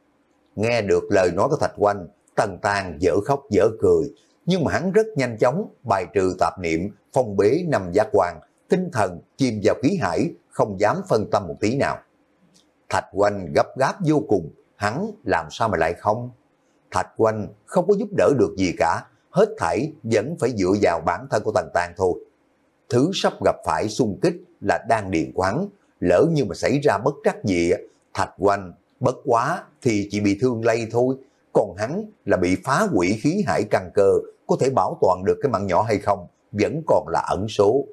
Speaker 1: Nghe được lời nói của Thạch Oanh, Tần Tàng dở khóc dở cười, nhưng mà hắn rất nhanh chóng bài trừ tạp niệm, phong bế năm giác quan, tinh thần chìm vào khí hải, không dám phân tâm một tí nào. Thạch Oanh gấp gáp vô cùng, hắn làm sao mà lại không? Thạch Oanh không có giúp đỡ được gì cả, hết thảy vẫn phải dựa vào bản thân của Tần Tang thôi. Thứ sắp gặp phải xung kích là đan điền của hắn, lỡ như mà xảy ra bất trắc gì, Thạch Oanh bất quá thì chỉ bị thương lây thôi, còn hắn là bị phá hủy khí hải căn cơ, có thể bảo toàn được cái mạng nhỏ hay không, vẫn còn là ẩn số.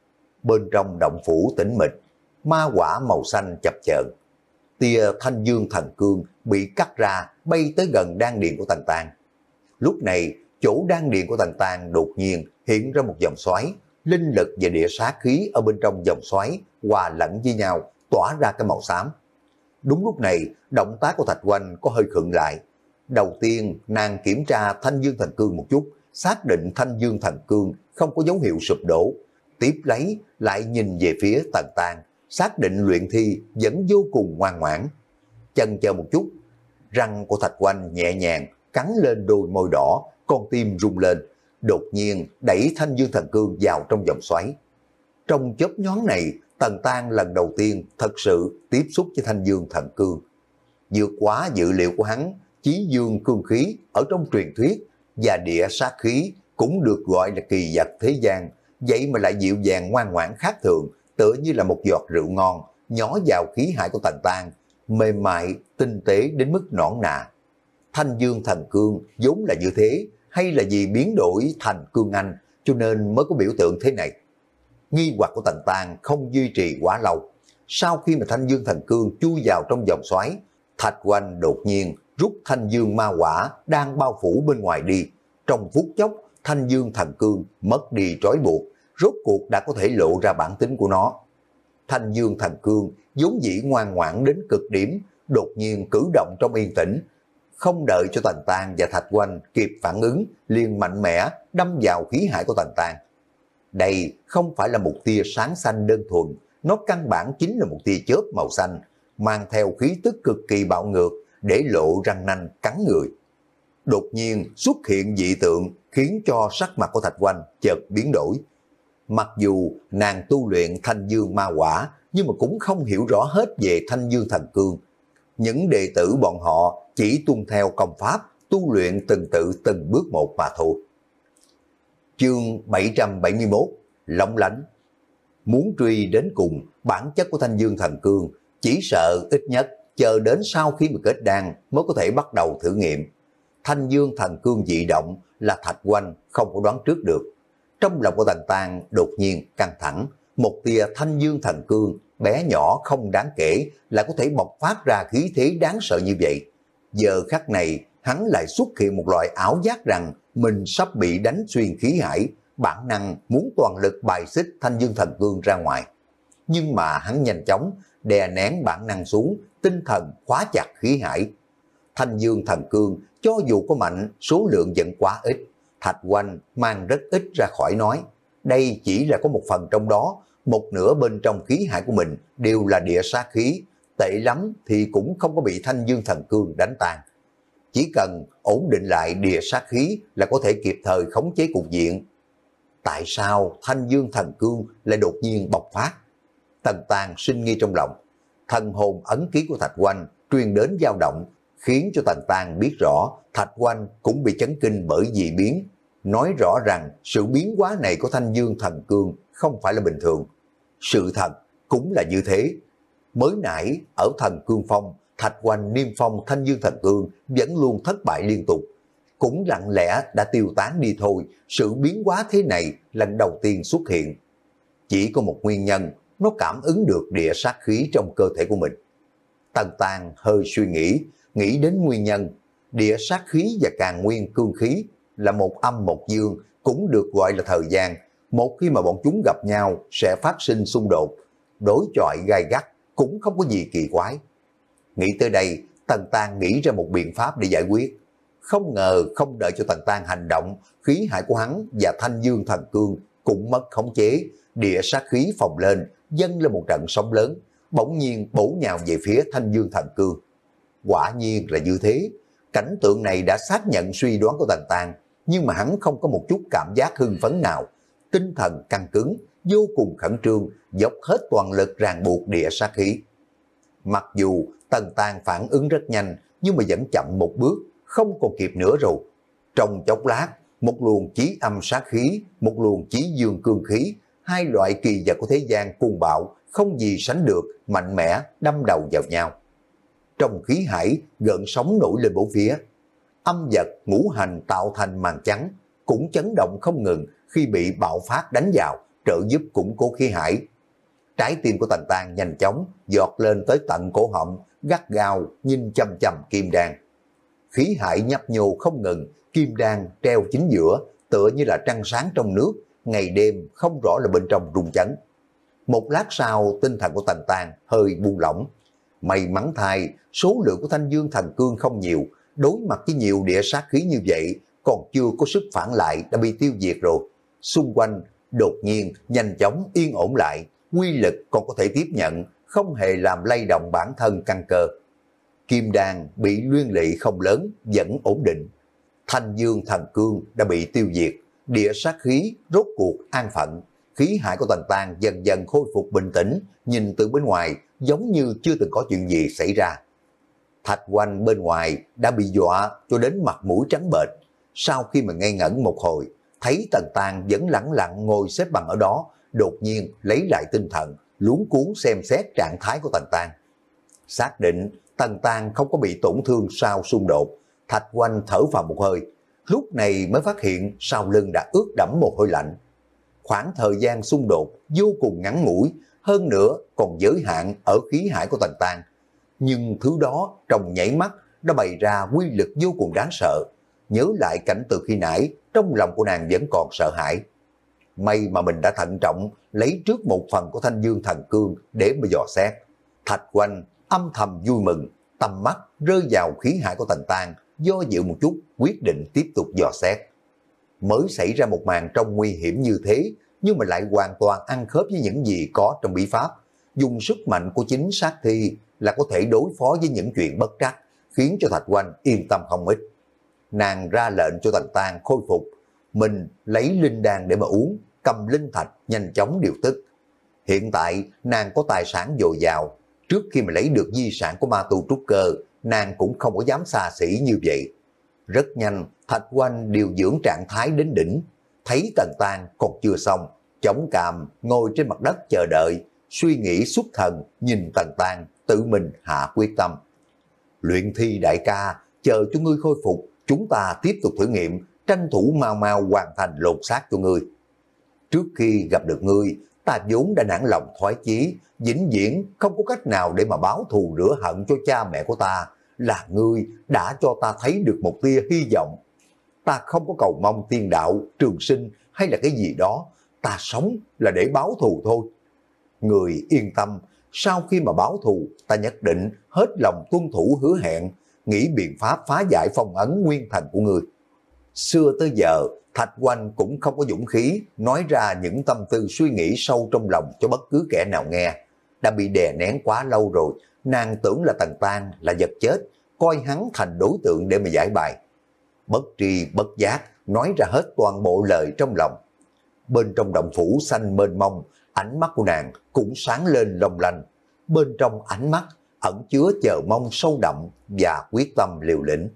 Speaker 1: Bên trong động phủ tĩnh mịch, ma quả màu xanh chập chờn, tia thanh dương thần cương bị cắt ra bay tới gần đan điền của Tần Tang. Lúc này, chỗ đan điền của Tần Tang đột nhiên hiện ra một dòng xoáy, linh lực và địa sát khí ở bên trong dòng xoáy hòa lẫn với nhau, tỏa ra cái màu xám. Đúng lúc này, động tác của Thạch Oanh có hơi khựng lại. Đầu tiên, nàng kiểm tra thanh dương thần cương một chút, xác định thanh dương thần cương không có dấu hiệu sụp đổ. Tiếp lấy, lại nhìn về phía Tần Tang, xác định luyện thi vẫn vô cùng ngoan ngoãn. Chần chờ một chút, răng của Thạch Oanh nhẹ nhàng cắn lên đôi môi đỏ, con tim rung lên, đột nhiên đẩy thanh dương thần cương vào trong vòng xoáy. Trong chớp nhoáng này, Tần Tang lần đầu tiên thật sự tiếp xúc với thanh dương thần cương. Vượt quá dự liệu của hắn, chí dương cương khí ở trong truyền thuyết và địa sát khí cũng được gọi là kỳ vật thế gian, vậy mà lại dịu dàng ngoan ngoãn khác thường, tựa như là một giọt rượu ngon nhỏ vào khí hải của Tần Tang, mềm mại, tinh tế đến mức nõn nà. Thanh dương thần cương vốn là như thế, hay là vì biến đổi thành cương anh cho nên mới có biểu tượng thế này? Nghi hoặc của Tần Tang không duy trì quá lâu. Sau khi mà thanh dương thần cương chui vào trong vòng xoáy, Thạch Oanh đột nhiên rút thanh dương ma quả đang bao phủ bên ngoài đi. Trong phút chốc, thanh dương thần cương mất đi trói buộc, rốt cuộc đã có thể lộ ra bản tính của nó. Thanh dương thần cương vốn dĩ ngoan ngoãn đến cực điểm, đột nhiên cử động trong yên tĩnh, không đợi cho Tần Tang và Thạch Oanh kịp phản ứng, liền mạnh mẽ đâm vào khí hải của Tần Tang. Đây không phải là một tia sáng xanh đơn thuần, nó căn bản chính là một tia chớp màu xanh, mang theo khí tức cực kỳ bạo ngược, để lộ răng nanh cắn người. Đột nhiên xuất hiện dị tượng khiến cho sắc mặt của Thạch Oanh chợt biến đổi. Mặc dù nàng tu luyện thanh dương ma quả, nhưng mà cũng không hiểu rõ hết về thanh dương thần cương. Những đệ tử bọn họ chỉ tuân theo công pháp, tu luyện từng tự từng bước một mà thôi. Chương bảy trăm bảy mươi mốt, Lóng lánh. Muốn truy đến cùng bản chất của thanh dương thần cương, chỉ sợ ít nhất chờ đến sau khi mà kết đan mới có thể bắt đầu thử nghiệm. Thanh dương thần cương dị động là Thạch Oanh không có đoán trước được. Trong lòng của Tần Tang đột nhiên căng thẳng, một tia thanh dương thần cương bé nhỏ không đáng kể lại có thể bộc phát ra khí thế đáng sợ như vậy. Giờ khắc này hắn lại xuất hiện một loại ảo giác rằng mình sắp bị đánh xuyên khí hải, bản năng muốn toàn lực bài xích thanh dương thần cương ra ngoài. Nhưng mà hắn nhanh chóng đè nén bản năng xuống, tinh thần khóa chặt khí hải. Thanh dương thần cương cho dù có mạnh, số lượng vẫn quá ít. Thạch Oanh mang rất ít ra khỏi nói. Đây chỉ là có một phần trong đó, một nửa bên trong khí hải của mình đều là địa sát khí. Tệ lắm thì cũng không có bị thanh dương thần cương đánh tan. Chỉ cần ổn định lại địa sát khí là có thể kịp thời khống chế cục diện. Tại sao thanh dương thần cương lại đột nhiên bộc phát? Tần Tang sinh nghi trong lòng. Thần hồn ấn ký của Thạch Oanh truyền đến dao động, khiến cho Tần Tang biết rõ Thạch Oanh cũng bị chấn kinh bởi dị biến. Nói rõ rằng sự biến hóa này của thanh dương thần cương không phải là bình thường. Sự thật cũng là như thế. Mới nãy ở thần cương phong, Thạch Oanh niêm phong thanh dương thần cương vẫn luôn thất bại liên tục. Cũng lặng lẽ đã tiêu tán đi thôi, sự biến hóa thế này lần đầu tiên xuất hiện. Chỉ có một nguyên nhân, nó cảm ứng được địa sát khí trong cơ thể của mình. Tần Tang hơi suy nghĩ, nghĩ đến nguyên nhân. Địa sát khí và càn nguyên cương khí là một âm một dương, cũng được gọi là thời gian. Một khi mà bọn chúng gặp nhau sẽ phát sinh xung đột, đối chọi gai gắt, cũng không có gì kỳ quái. Nghĩ tới đây, Tần Tang nghĩ ra một biện pháp để giải quyết. Không ngờ không đợi cho Tần Tang hành động, khí hải của hắn và thanh dương thần cương cũng mất khống chế, địa sát khí phồng lên, dâng lên một trận sóng lớn, bỗng nhiên bổ nhào về phía thanh dương thần cương. Quả nhiên là như thế, cảnh tượng này đã xác nhận suy đoán của Tần Tang, nhưng mà hắn không có một chút cảm giác hưng phấn nào, tinh thần căng cứng, vô cùng khẩn trương, dốc hết toàn lực ràng buộc địa sát khí. Mặc dù Tần Tang phản ứng rất nhanh, nhưng mà vẫn chậm một bước, không còn kịp nữa rồi. Trong chốc lát, một luồng chí âm sát khí, một luồng chí dương cương khí, hai loại kỳ vật của thế gian cuồng bạo, không gì sánh được, mạnh mẽ, đâm đầu vào nhau. Trong khí hải, gợn sóng nổi lên bốn phía. Âm vật ngũ hành tạo thành màn trắng, cũng chấn động không ngừng khi bị bạo phát đánh vào, trợ giúp củng cố khí hải. Trái tim của Tần Tang nhanh chóng giọt lên tới tận cổ họng, gắt gao nhìn chăm chăm kim đan. Khí hải nhấp nhô không ngừng, kim đan treo chính giữa, tựa như là trăng sáng trong nước, ngày đêm không rõ là bên trong rung chấn. Một lát sau, tinh thần của Tần Tang hơi buông lỏng. May mắn thay, số lượng của Thanh Dương Thần Cương không nhiều, đối mặt với nhiều địa sát khí như vậy, còn chưa có sức phản lại đã bị tiêu diệt rồi. Xung quanh đột nhiên nhanh chóng yên ổn lại, quy lực còn có thể tiếp nhận, không hề làm lay động bản thân căn cơ. Kim đan bị luyên lị không lớn, vẫn ổn định. Thanh Dương Thần Cương đã bị tiêu diệt, địa sát khí rốt cuộc an phận. Khí hải của Tần Tang dần dần khôi phục bình tĩnh, nhìn từ bên ngoài giống như chưa từng có chuyện gì xảy ra. Thạch Oanh bên ngoài đã bị dọa cho đến mặt mũi trắng bệch. Sau khi mà ngây ngẩn một hồi, thấy Tần Tang vẫn lẳng lặng ngồi xếp bằng ở đó, đột nhiên lấy lại tinh thần, luống cuống xem xét trạng thái của Tần Tang. Xác định Tần Tang không có bị tổn thương sau xung đột, Thạch Oanh thở vào một hơi, lúc này mới phát hiện sau lưng đã ướt đẫm mồ hôi lạnh. Khoảng thời gian xung đột vô cùng ngắn ngủi, hơn nữa còn giới hạn ở khí hải của Tần Tang. Nhưng thứ đó trong nhảy mắt đã bày ra quy lực vô cùng đáng sợ. Nhớ lại cảnh từ khi nãy, trong lòng của nàng vẫn còn sợ hãi. May mà mình đã thận trọng lấy trước một phần của Thanh Dương Thần Cương để mà dò xét. Thạch Oanh âm thầm vui mừng, tầm mắt rơi vào khí hải của Tần Tang, do dự một chút, quyết định tiếp tục dò xét. Mới xảy ra một màn trong nguy hiểm như thế, nhưng mà lại hoàn toàn ăn khớp với những gì có trong bí pháp. Dùng sức mạnh của chính sát thi là có thể đối phó với những chuyện bất trắc, khiến cho Thạch Oanh yên tâm không ít. Nàng ra lệnh cho Tần Tang khôi phục, mình lấy linh đan để mà uống, cầm linh thạch nhanh chóng điều tức. Hiện tại nàng có tài sản dồi dào, trước khi mà lấy được di sản của ma tu trúc cơ, nàng cũng không có dám xa xỉ như vậy. Rất nhanh, Thạch Oanh điều dưỡng trạng thái đến đỉnh, thấy Tần Tang còn chưa xong, chống cằm ngồi trên mặt đất chờ đợi, suy nghĩ xuất thần, nhìn Tần Tang tự mình hạ quyết tâm. Luyện Thi đại ca, chờ cho ngươi khôi phục, chúng ta tiếp tục thử nghiệm, tranh thủ mau mau hoàn thành lột xác cho ngươi. Trước khi gặp được ngươi, ta vốn đã nản lòng thoái chí, vĩnh viễn không có cách nào để mà báo thù rửa hận cho cha mẹ của ta. Là ngươi đã cho ta thấy được một tia hy vọng. Ta không có cầu mong tiên đạo, trường sinh hay là cái gì đó, ta sống là để báo thù thôi. Người yên tâm, sau khi mà báo thù, ta nhất định hết lòng tuân thủ hứa hẹn, nghĩ biện pháp phá giải phong ấn nguyên thần của người. Xưa tới giờ, Thạch Oanh cũng không có dũng khí nói ra những tâm tư suy nghĩ sâu trong lòng cho bất cứ kẻ nào nghe. Đã bị đè nén quá lâu rồi, nàng tưởng là Tần Tang là vật chết, coi hắn thành đối tượng để mà giải bài. Bất tri bất giác, nói ra hết toàn bộ lời trong lòng. Bên trong động phủ xanh mênh mông, ánh mắt của nàng cũng sáng lên long lanh. Bên trong ánh mắt ẩn chứa chờ mong sâu đậm và quyết tâm liều lĩnh.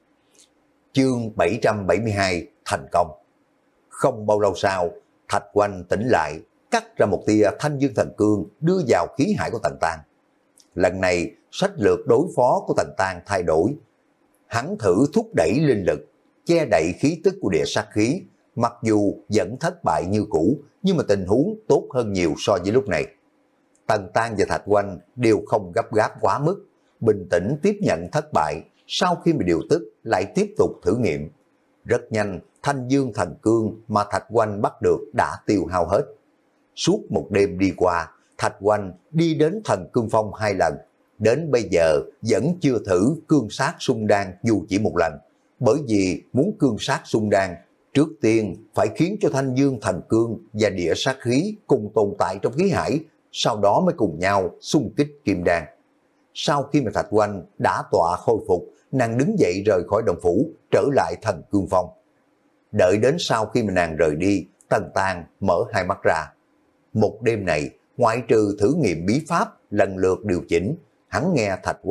Speaker 1: Chương bảy trăm bảy mươi hai thành công. Không bao lâu sau, Thạch Oanh tỉnh lại, cắt ra một tia Thanh Dương Thần Cương đưa vào khí hải của Tần Tang. Lần này, sách lược đối phó của Tần Tang thay đổi. Hắn thử thúc đẩy linh lực, che đậy khí tức của địa sát khí, mặc dù vẫn thất bại như cũ, nhưng mà tình huống tốt hơn nhiều so với lúc này. Tần Tang và Thạch Oanh đều không gấp gáp quá mức, bình tĩnh tiếp nhận thất bại, sau khi mà điều tức lại tiếp tục thử nghiệm. Rất nhanh, Thanh Dương Thần Cương mà Thạch Oanh bắt được đã tiêu hao hết. Suốt một đêm đi qua, Thạch Oanh đi đến Thần Cương Phong hai lần, đến bây giờ vẫn chưa thử cương sát xung đan dù chỉ một lần, bởi vì muốn cương sát xung đan, trước tiên phải khiến cho Thanh Dương Thần Cương và địa sát khí cùng tồn tại trong khí hải, sau đó mới cùng nhau xung kích kim đan. Sau khi mà Thạch Oanh đã tọa khôi phục, nàng đứng dậy rời khỏi động phủ, trở lại Thần Cương Phong. Đợi đến sau khi mà nàng rời đi, Tần Tang mở hai mắt ra. Một đêm này, ngoại trừ thử nghiệm bí pháp lần lượt điều chỉnh, hắn nghe Thạch Oanh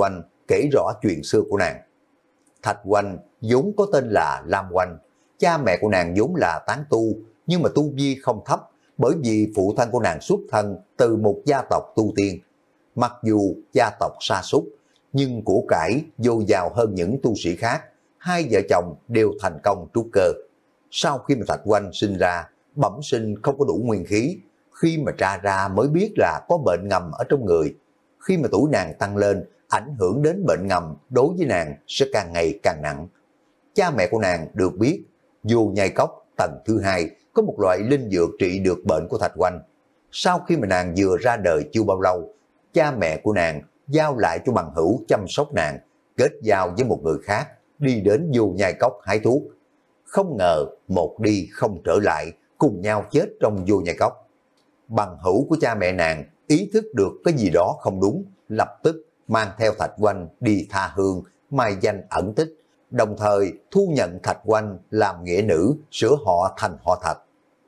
Speaker 1: kể rõ chuyện xưa của nàng. Thạch Oanh vốn có tên là Lam Oanh, cha mẹ của nàng vốn là tán tu, nhưng mà tu vi không thấp, bởi vì phụ thân của nàng xuất thân từ một gia tộc tu tiên. Mặc dù gia tộc sa sút, nhưng của cải dồi dào hơn những tu sĩ khác, hai vợ chồng đều thành công trúc cơ. Sau khi mà Thạch Oanh sinh ra, bẩm sinh không có đủ nguyên khí, khi mà tra ra mới biết là có bệnh ngầm ở trong người. Khi mà tuổi nàng tăng lên, ảnh hưởng đến bệnh ngầm đối với nàng sẽ càng ngày càng nặng. Cha mẹ của nàng được biết, vô nhai cốc tầng thứ hai có một loại linh dược trị được bệnh của Thạch Oanh. Sau khi mà nàng vừa ra đời chưa bao lâu, cha mẹ của nàng giao lại cho bằng hữu chăm sóc nàng, kết giao với một người khác, đi đến vô nhai cốc hái thuốc. Không ngờ một đi không trở lại, cùng nhau chết trong vô nhai cốc. Bằng hữu của cha mẹ nàng ý thức được cái gì đó không đúng, lập tức mang theo Thạch Oanh đi tha hương, mai danh ẩn tích, đồng thời thu nhận Thạch Oanh làm nghĩa nữ, sửa họ thành họ Thạch.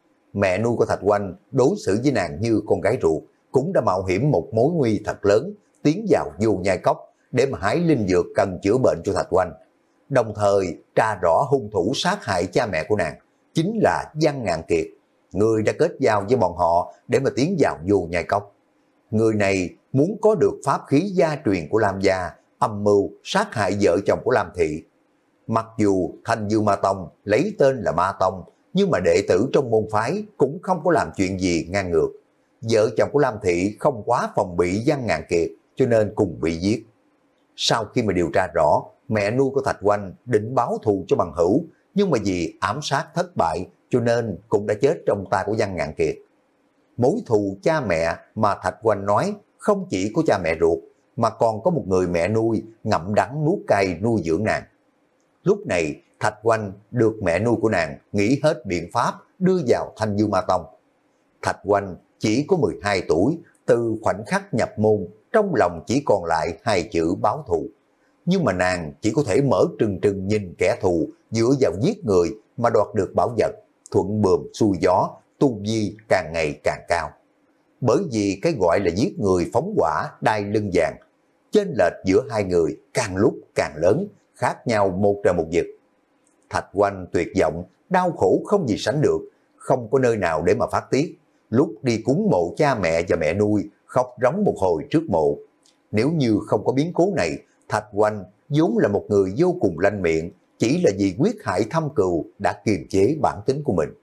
Speaker 1: Mẹ nuôi của Thạch Oanh đối xử với nàng như con gái ruột, cũng đã mạo hiểm một mối nguy thật lớn, tiến vào vô nhai cốc để mà hái linh dược cần chữa bệnh cho Thạch Oanh. Đồng thời tra rõ hung thủ sát hại cha mẹ của nàng chính là Văn Ngạn Kiệt, người đã kết giao với bọn họ để mà tiến vào vô nhai cốc. Người này muốn có được pháp khí gia truyền của Lam gia, âm mưu sát hại vợ chồng của Lam thị. Mặc dù Thanh Dương Ma Tông lấy tên là Ma Tông, nhưng mà đệ tử trong môn phái cũng không có làm chuyện gì ngang ngược. Vợ chồng của Lam thị không quá phòng bị Văn Ngạn Kiệt, cho nên cùng bị giết. Sau khi mà điều tra rõ, mẹ nuôi của Thạch Oanh định báo thù cho bằng hữu, nhưng mà vì ám sát thất bại, cho nên cũng đã chết trong tay của Văn Ngạn Kiệt. Mối thù cha mẹ mà Thạch Oanh nói không chỉ có cha mẹ ruột, mà còn có một người mẹ nuôi ngậm đắng nuốt cay nuôi dưỡng nàng. Lúc này Thạch Oanh được mẹ nuôi của nàng nghĩ hết biện pháp đưa vào Thanh Dương Ma Tông. Thạch Oanh chỉ có mười hai tuổi, từ khoảnh khắc nhập môn, trong lòng chỉ còn lại hai chữ báo thù. Nhưng mà nàng chỉ có thể mở trừng trừng nhìn kẻ thù, dựa vào giết người mà đoạt được bảo vật, thuận buồm xuôi gió, tu vi càng ngày càng cao. Bởi vì cái gọi là giết người phóng hỏa đai lưng vàng, chênh lệch giữa hai người càng lúc càng lớn, khác nhau một trời một vực. Thạch Oanh tuyệt vọng, đau khổ không gì sánh được, không có nơi nào để mà phát tiết. Lúc đi cúng mộ cha mẹ và mẹ nuôi, khóc rống một hồi trước mộ. Nếu như không có biến cố này, Thạch Oanh vốn là một người vô cùng lanh miệng, chỉ là vì quyết hại thâm cừu đã kiềm chế bản tính của mình.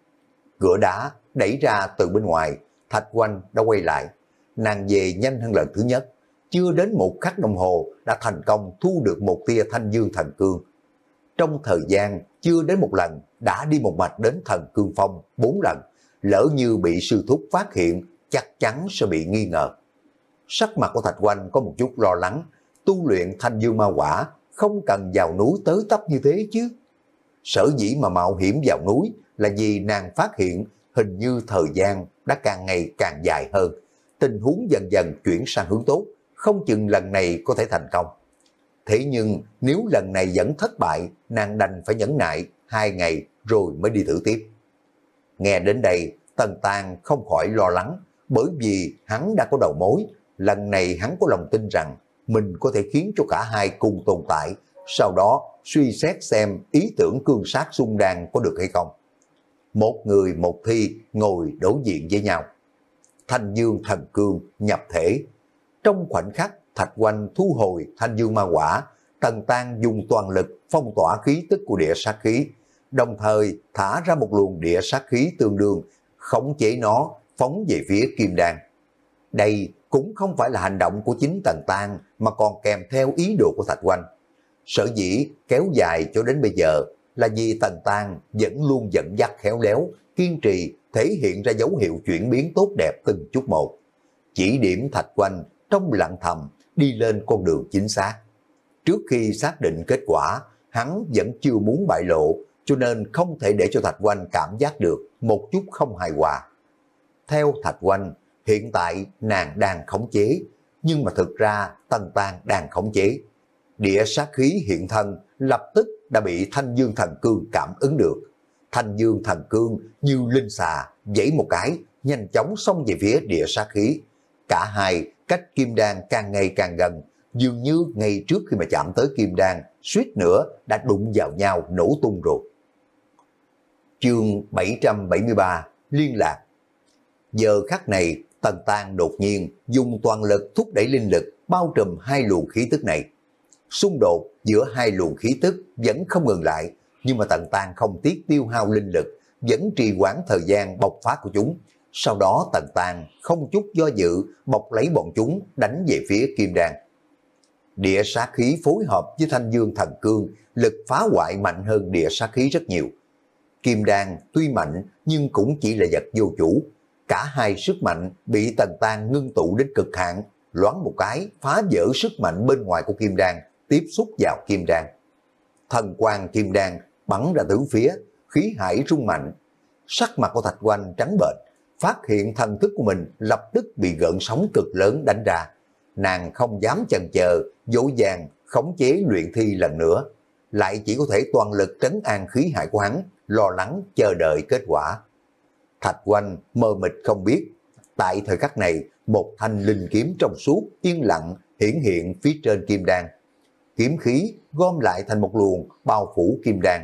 Speaker 1: Cửa đá đẩy ra từ bên ngoài, Thạch Oanh đã quay lại. Nàng về nhanh hơn lần thứ nhất, chưa đến một khắc đồng hồ đã thành công thu được một tia thanh dương thần cương. Trong thời gian chưa đến một lần đã đi một mạch đến thần cương phong bốn lần, lỡ như bị sư thúc phát hiện chắc chắn sẽ bị nghi ngờ. Sắc mặt của Thạch Oanh có một chút lo lắng, tu luyện thanh dương ma quả không cần vào núi tới tấp như thế chứ. Sở dĩ mà mạo hiểm vào núi là vì nàng phát hiện hình như thời gian đã càng ngày càng dài hơn, tình huống dần dần chuyển sang hướng tốt, không chừng lần này có thể thành công. Thế nhưng nếu lần này vẫn thất bại, nàng đành phải nhẫn nại hai ngày rồi mới đi thử tiếp. Nghe đến đây, Tần Tàng không khỏi lo lắng, bởi vì hắn đã có đầu mối, lần này hắn có lòng tin rằng mình có thể khiến cho cả hai cùng tồn tại, sau đó suy xét xem ý tưởng cương sát xung đan có được hay không. Một người một thi ngồi đối diện với nhau. Thanh dương thần cương nhập thể. Trong khoảnh khắc Thạch Oanh thu hồi thanh dương ma quả, Tần Tàng dùng toàn lực phong tỏa khí tức của địa sát khí, đồng thời thả ra một luồng địa sát khí tương đương, khống chế nó phóng về phía Kim Đan. Đây cũng không phải là hành động của chính Tần Tàng, mà còn kèm theo ý đồ của Thạch Oanh. Sở dĩ kéo dài cho đến bây giờ là vì Tần Tàng vẫn luôn dẫn dắt khéo léo, kiên trì thể hiện ra dấu hiệu chuyển biến tốt đẹp từng chút một. Chỉ điểm Thạch Oanh trong lặng thầm đi lên con đường chính xác. Trước khi xác định kết quả, hắn vẫn chưa muốn bại lộ, cho nên không thể để cho Thạch Oanh cảm giác được một chút không hài hòa. Theo Thạch Oanh, hiện tại nàng đang khống chế, nhưng mà thực ra Tần Tàng đang khống chế. Địa sát khí hiện thân lập tức đã bị Thanh Dương Thần Cương cảm ứng được. Thanh Dương Thần Cương như linh xà, giãy một cái, nhanh chóng xông về phía địa sát khí. Cả hai cách Kim Đan càng ngày càng gần, dường như ngay trước khi mà chạm tới kim đan, suýt nữa đã đụng vào nhau nổ tung rồi. Chương bảy trăm bảy mươi ba liên lạc. Giờ khắc này, Tần Tang đột nhiên dùng toàn lực thúc đẩy linh lực bao trùm hai luồng khí tức này. Xung đột giữa hai luồng khí tức vẫn không ngừng lại, nhưng mà Tần Tang không tiếc tiêu hao linh lực, vẫn trì hoãn thời gian bộc phát của chúng. Sau đó Tần Tang không chút do dự bọc lấy bọn chúng đánh về phía kim đan. Địa sát khí phối hợp với thanh dương thần cương, lực phá hoại mạnh hơn địa sát khí rất nhiều. Kim đan tuy mạnh nhưng cũng chỉ là vật vô chủ. Cả hai sức mạnh bị Tần Tang ngưng tụ đến cực hạn, loáng một cái phá vỡ sức mạnh bên ngoài của kim đan, tiếp xúc vào kim đan. Thần quang kim đan bắn ra tứ phía, khí hải rung mạnh. Sắc mặt của Thạch Oanh trắng bệch, phát hiện thần thức của mình lập tức bị gợn sóng cực lớn đánh ra. Nàng không dám chần chờ, dỗ dàng khống chế luyện thi lần nữa, lại chỉ có thể toàn lực trấn an khí hải của hắn, lo lắng chờ đợi kết quả. Thạch Oanh mơ mịt không biết, tại thời khắc này một thanh linh kiếm trong suốt yên lặng hiển hiện phía trên kim đan. Kiếm khí gom lại thành một luồng bao phủ kim đan.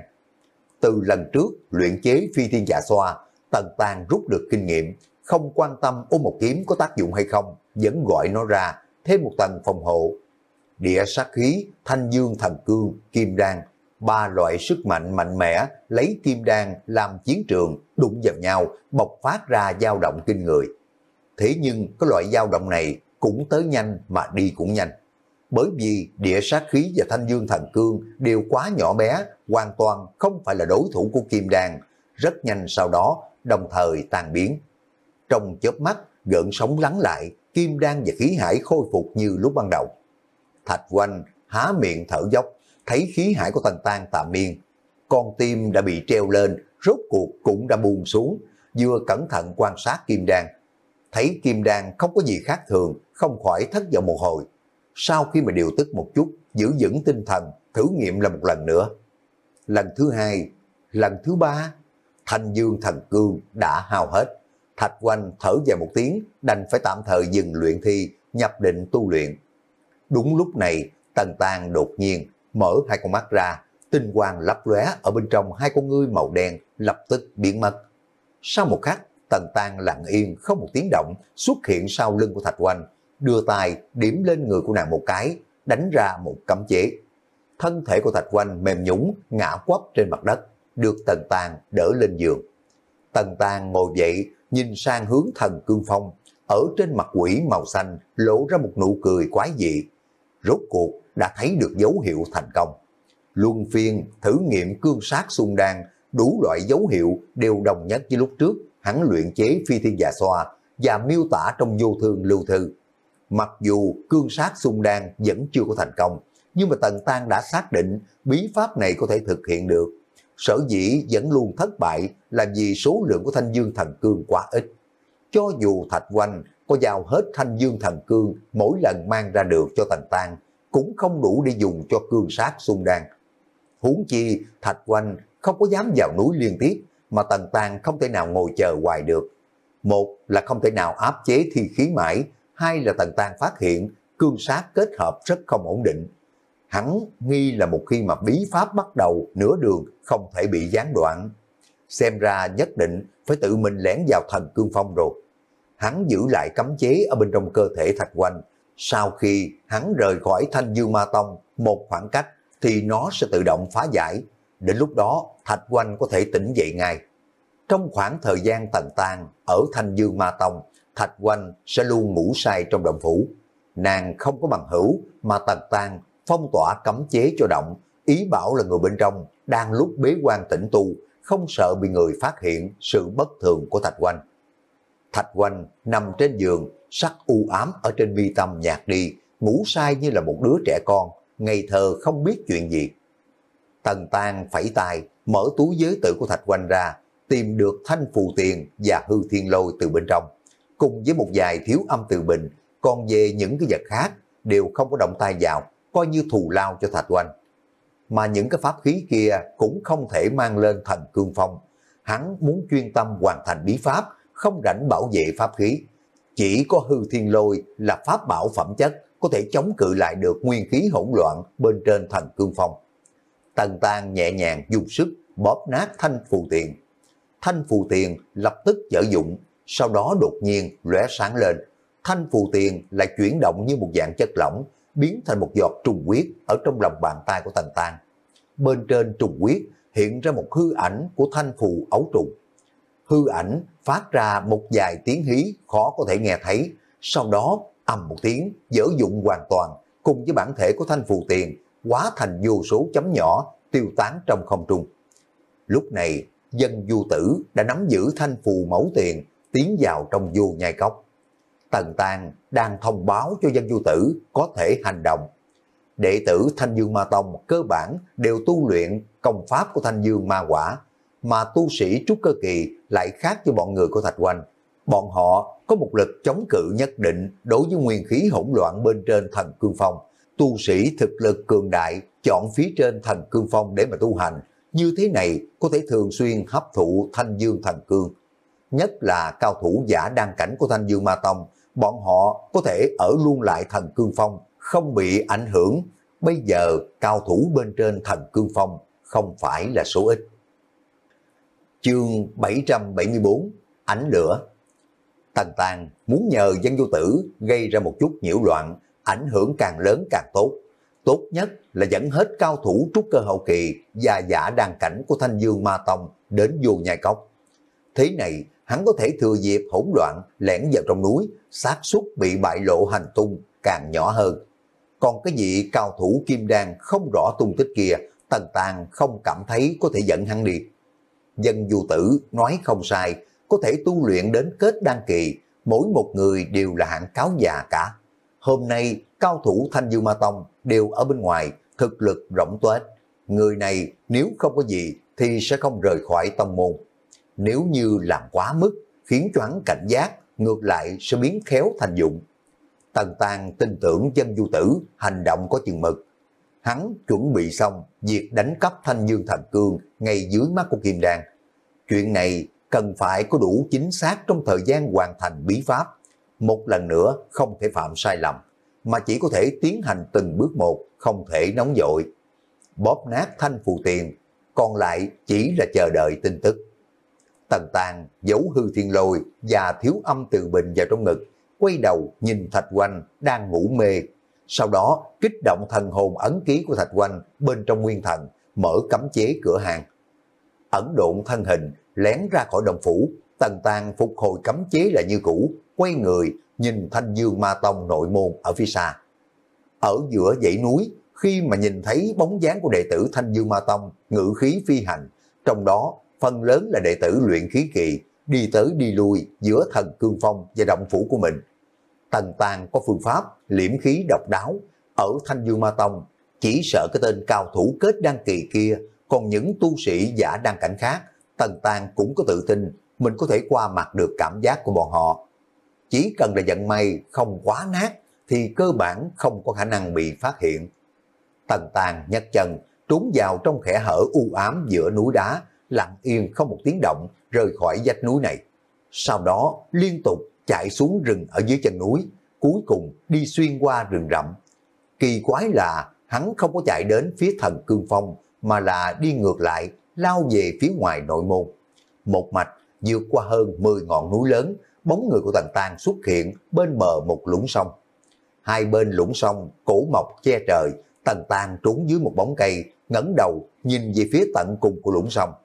Speaker 1: Từ lần trước luyện chế phi thiên dạ xoa, Tần Tang rút được kinh nghiệm, không quan tâm ôm một kiếm có tác dụng hay không, vẫn gọi nó ra, thêm một tầng phòng hộ. Địa sát khí, thanh dương thần cương, kim đan, ba loại sức mạnh mạnh mẽ lấy kim đan làm chiến trường, đụng vào nhau, bộc phát ra dao động kinh người. Thế nhưng cái loại dao động này cũng tới nhanh mà đi cũng nhanh. Bởi vì địa sát khí và thanh dương thần cương đều quá nhỏ bé, hoàn toàn không phải là đối thủ của kim đan, rất nhanh sau đó đồng thời tan biến. Trong chớp mắt, gợn sóng lắng lại, kim đan và khí hải khôi phục như lúc ban đầu. Thạch Oanh há miệng thở dốc, thấy khí hải của Tần Tang tạm miên. Con tim đã bị treo lên, rốt cuộc cũng đã buông xuống, vừa cẩn thận quan sát kim đan. Thấy kim đan không có gì khác thường, không khỏi thất vọng một hồi. Sau khi mà điều tức một chút, giữ vững tinh thần, thử nghiệm là một lần nữa. Lần thứ hai, lần thứ ba, thanh dương thần cương đã hao hết. Thạch Oanh thở dài một tiếng, đành phải tạm thời dừng luyện thi, nhập định tu luyện. Đúng lúc này, Tần Tang đột nhiên mở hai con mắt ra, tinh quang lấp lóe ở bên trong hai con ngươi màu đen lập tức biến mất. Sau một khắc, Tần Tang lặng yên không một tiếng động xuất hiện sau lưng của Thạch Oanh, đưa tay điểm lên người của nàng một cái, đánh ra một cấm chế. Thân thể của Thạch Oanh mềm nhũn ngã quắp trên mặt đất, được Tần Tang đỡ lên giường. Tần Tang ngồi dậy, nhìn sang hướng thần cương phong, ở trên mặt quỷ màu xanh lộ ra một nụ cười quái dị. Rốt cuộc đã thấy được dấu hiệu thành công. Luân phiên thử nghiệm cương sát xung đan, đủ loại dấu hiệu đều đồng nhất với lúc trước hắn luyện chế phi thiên dạ xoa và miêu tả trong vô thương lưu thư. Mặc dù cương sát xung đan vẫn chưa có thành công, nhưng mà Tần Tang đã xác định bí pháp này có thể thực hiện được. Sở dĩ vẫn luôn thất bại là vì số lượng của thanh dương thần cương quá ít. Cho dù Thạch Oanh có giao hết thanh dương thần cương mỗi lần mang ra được cho Tần Tang, cũng không đủ để dùng cho cương sát xung đan. Huống chi Thạch Oanh không có dám vào núi liên tiếp, mà Tần Tang không thể nào ngồi chờ hoài được. Một là không thể nào áp chế thi khí mãi, hai là Tần Tang phát hiện cương sát kết hợp rất không ổn định. Hắn nghi là một khi mà bí pháp bắt đầu nửa đường không thể bị gián đoạn. Xem ra nhất định phải tự mình lẻn vào thần cương phong rồi. Hắn giữ lại cấm chế ở bên trong cơ thể Thạch Oanh. Sau khi hắn rời khỏi Thanh Dương Ma Tông một khoảng cách thì nó sẽ tự động phá giải. Đến lúc đó Thạch Oanh có thể tỉnh dậy ngay. Trong khoảng thời gian Tần Tang ở Thanh Dương Ma Tông, Thạch Oanh sẽ luôn ngủ say trong động phủ. Nàng không có bằng hữu, mà Tần Tang phong tỏa cấm chế cho động, ý bảo là người bên trong đang lúc bế quan tĩnh tu, không sợ bị người phát hiện sự bất thường của Thạch Oanh. Thạch Oanh nằm trên giường, sắc u ám ở trên mi tâm nhạt đi, ngủ say như là một đứa trẻ con, ngây thơ không biết chuyện gì. Tần Tang phẩy tay, mở túi giới tử của Thạch Oanh ra, tìm được thanh phù tiền và hư thiên lôi từ bên trong, cùng với một vài thiếu âm từ bình, còn về những cái vật khác đều không có động tay vào, coi như thù lao cho Thạch Oanh. Mà những cái pháp khí kia cũng không thể mang lên thần cương phong. Hắn muốn chuyên tâm hoàn thành bí pháp, không rảnh bảo vệ pháp khí. Chỉ có hư thiên lôi là pháp bảo phẩm chất, có thể chống cự lại được nguyên khí hỗn loạn bên trên Thần Cương Phong. Tần Tang nhẹ nhàng dùng sức bóp nát thanh phù tiền. Thanh phù tiền lập tức dở dụng, sau đó đột nhiên lóe sáng lên. Thanh phù tiền lại chuyển động như một dạng chất lỏng, biến thành một giọt trùng huyết ở trong lòng bàn tay của Tần Tang. Bên trên trùng huyết hiện ra một hư ảnh của thanh phù ấu trùng. Hư ảnh phát ra một vài tiếng hí khó có thể nghe thấy, sau đó ầm một tiếng dở dụng hoàn toàn, cùng với bản thể của thanh phù tiền hóa thành vô số chấm nhỏ tiêu tán trong không trung. Lúc này Dân Du Tử đã nắm giữ thanh phù mẫu tiền tiến vào trong vô nhai cốc. Tần Tang đang thông báo cho Dân Du Tử có thể hành động. Đệ tử Thanh Dương Ma Tông cơ bản đều tu luyện công pháp của Thanh Dương Ma Quả, mà tu sĩ trúc cơ kỳ lại khác với bọn người của Thạch Oanh. Bọn họ có một lực chống cự nhất định đối với nguyên khí hỗn loạn bên trên Thần Cương Phong. Tu sĩ thực lực cường đại chọn phía trên Thần Cương Phong để mà tu hành, như thế này có thể thường xuyên hấp thụ Thanh Dương Thần Cương. Nhất là cao thủ giả đan cảnh của Thanh Dương Ma Tông, bọn họ có thể ở luôn lại Thần Cương Phong, không bị ảnh hưởng. Bây giờ cao thủ bên trên Thần Cương Phong không phải là số ít. Chương bảy trăm bảy mươi bốn, Ánh Lửa. Tần Tang muốn nhờ Dân Du Tử gây ra một chút nhiễu loạn, ảnh hưởng càng lớn càng tốt. Tốt nhất là dẫn hết cao thủ trúc cơ hậu kỳ và giả đan cảnh của Thanh Dương Ma Tông đến vô nhai cốc. Thế này hắn có thể thừa dịp hỗn loạn lẻn vào trong núi, xác suất bị bại lộ hành tung càng nhỏ hơn. Còn cái vị cao thủ kim đan không rõ tung tích kia, Tần Tang không cảm thấy có thể dẫn hắn đi. Dân Du Tử nói không sai, có thể tu luyện đến kết đan kỳ, mỗi một người đều là hạng cáo già cả. Hôm nay cao thủ Thanh Dương Ma Tông đều ở bên ngoài, thực lực rộng tuếch. Người này nếu không có gì thì sẽ không rời khỏi tông môn. Nếu như làm quá mức, khiến cho hắn cảnh giác, ngược lại sẽ biến khéo thành dụng. Tần Tang tin tưởng Dân Du Tử hành động có chừng mực. Hắn chuẩn bị xong việc đánh cắp Thanh Dương Thần Cương ngay dưới mắt của Kim Đan. Chuyện này cần phải có đủ chính xác trong thời gian hoàn thành bí pháp. Một lần nữa không thể phạm sai lầm, mà chỉ có thể tiến hành từng bước một, không thể nóng vội. Bóp nát thanh phù tiền, còn lại chỉ là chờ đợi tin tức. Tần Tang giấu hư thiên lôi và thiếu âm từ bình vào trong ngực, quay đầu nhìn Thạch Oanh đang ngủ mê. Sau đó kích động thần hồn ấn ký của Thạch Oanh bên trong nguyên thần, mở cấm chế cửa hàng. Ẩn độn thân hình lén ra khỏi động phủ, Tần Tang phục hồi cấm chế lại như cũ, quay người nhìn Thanh Dương Ma Tông nội môn ở phía xa. Ở giữa dãy núi, khi mà nhìn thấy bóng dáng của đệ tử Thanh Dương Ma Tông ngự khí phi hành, trong đó phần lớn là đệ tử luyện khí kỳ, đi tới đi lui giữa Thần Cương Phong và động phủ của mình. Tần Tang có phương pháp liễm khí độc đáo, ở Thanh Dương Ma Tông chỉ sợ cái tên cao thủ kết đan kỳ kia, còn những tu sĩ giả đan cảnh khác, Tần Tang cũng có tự tin mình có thể qua mặt được cảm giác của bọn họ. Chỉ cần là vận may không quá nát thì cơ bản không có khả năng bị phát hiện. Tần Tang nhấc chân trốn vào trong kẽ hở u ám giữa núi đá, lặng yên không một tiếng động rời khỏi vách núi này. Sau đó liên tục chạy xuống rừng ở dưới chân núi, cuối cùng đi xuyên qua rừng rậm. Kỳ quái là hắn không có chạy đến phía Thần Cương Phong, mà là đi ngược lại, lao về phía ngoài nội môn. Một mạch vượt qua hơn mười ngọn núi lớn, bóng người của Tần Tang xuất hiện bên bờ một lũng sông. Hai bên lũng sông cổ mọc che trời, Tần Tang trốn dưới một bóng cây, ngẩng đầu nhìn về phía tận cùng của lũng sông.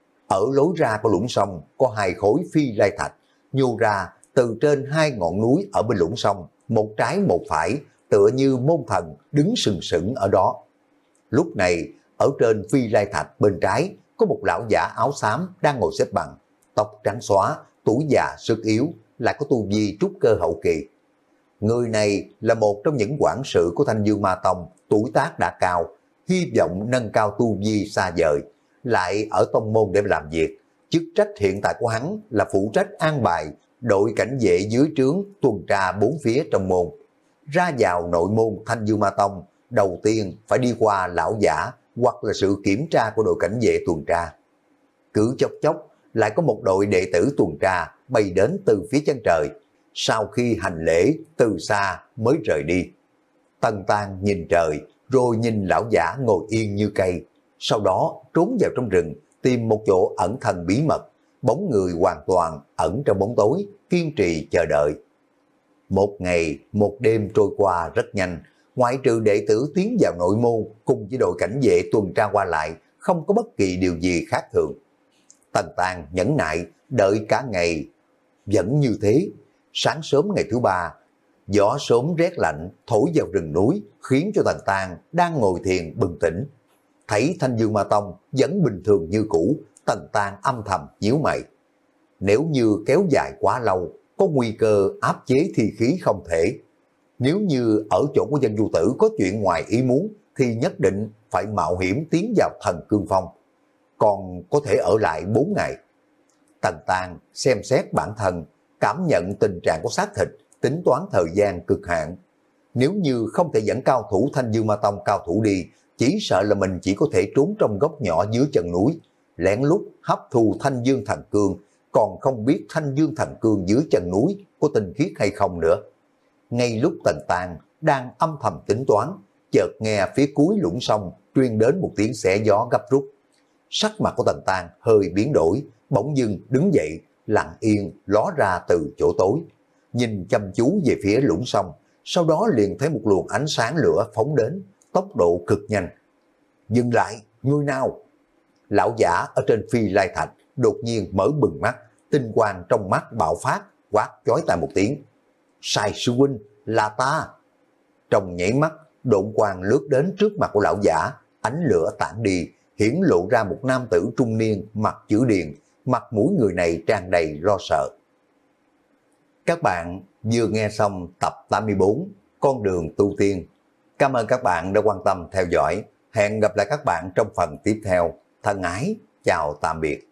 Speaker 1: Ở lối ra của lũng sông có hai khối phi lai thạch nhô ra từ trên hai ngọn núi ở bên lũng sông, một trái một phải, tựa như môn thần đứng sừng sững ở đó. Lúc này ở trên phi lai thạch bên trái có một lão giả áo xám đang ngồi xếp bằng, tóc trắng xóa, tuổi già sức yếu, lại có tu vi trúc cơ hậu kỳ. Người này là một trong những quản sự của Thanh Dương Ma Tông, tuổi tác đã cao, hy vọng nâng cao tu vi xa vời, lại ở tông môn để làm việc. Chức trách hiện tại của hắn là phụ trách an bài đội cảnh vệ dưới trướng tuần tra bốn phía trong môn. Ra vào nội môn Thanh Dương Ma Tông, đầu tiên phải đi qua lão giả hoặc là sự kiểm tra của đội cảnh vệ tuần tra. Cứ chốc chốc lại có một đội đệ tử tuần tra bay đến từ phía chân trời, sau khi hành lễ từ xa mới rời đi. Tần Tàng nhìn trời, rồi nhìn lão giả ngồi yên như cây, sau đó trốn vào trong rừng, tìm một chỗ ẩn thân bí mật, bóng người hoàn toàn ẩn trong bóng tối, kiên trì chờ đợi. Một ngày, một đêm trôi qua rất nhanh, ngoại trừ đệ tử tiến vào nội môn cùng với đội cảnh vệ tuần tra qua lại, không có bất kỳ điều gì khác thường. Tần Tàng nhẫn nại, đợi cả ngày, vẫn như thế. Sáng sớm ngày thứ ba, gió sớm rét lạnh thổi vào rừng núi, khiến cho Tần Tàng đang ngồi thiền bừng tỉnh. Thấy Thanh Dương Ma Tông vẫn bình thường như cũ, Tần Tàng âm thầm nhíu mày. Nếu như kéo dài quá lâu, có nguy cơ áp chế thi khí không thể. Nếu như ở chỗ của dân du tử có chuyện ngoài ý muốn, thì nhất định phải mạo hiểm tiến vào Thần Cương Phong. Còn có thể ở lại bốn ngày. Tần Tàng xem xét bản thân, cảm nhận tình trạng của xác thịt, tính toán thời gian cực hạn. Nếu như không thể dẫn cao thủ Thanh Dương Ma Tông cao thủ đi, chỉ sợ là mình chỉ có thể trốn trong góc nhỏ dưới chân núi, lén lút hấp thu Thanh Dương Thần Cương, còn không biết Thanh Dương Thần Cương dưới chân núi có tinh khiết hay không nữa. Ngay lúc Tần Tàng đang âm thầm tính toán, chợt nghe phía cuối lũng sông truyền đến một tiếng xé gió gấp rút. Sắc mặt của Tần Tàng hơi biến đổi, bỗng dưng đứng dậy, lặng yên ló ra từ chỗ tối, nhìn chăm chú về phía lũng sông, sau đó liền thấy một luồng ánh sáng lửa phóng đến, tốc độ cực nhanh. Dừng lại, người nào? Lão giả ở trên Phi Lai Thạch đột nhiên mở bừng mắt, tinh quang trong mắt bạo phát, quát chói tai một tiếng. Sai sư huynh, là ta. Trong nhảy mắt, độn quang lướt đến trước mặt của lão giả, ánh lửa tản đi, hiển lộ ra một nam tử trung niên mặt chữ điền, mặt mũi người này tràn đầy lo sợ. Các bạn vừa nghe xong tập tám mươi bốn, Con đường tu tiên. Cảm ơn các bạn đã quan tâm theo dõi. Hẹn gặp lại các bạn trong phần tiếp theo. Thân ái, chào tạm biệt.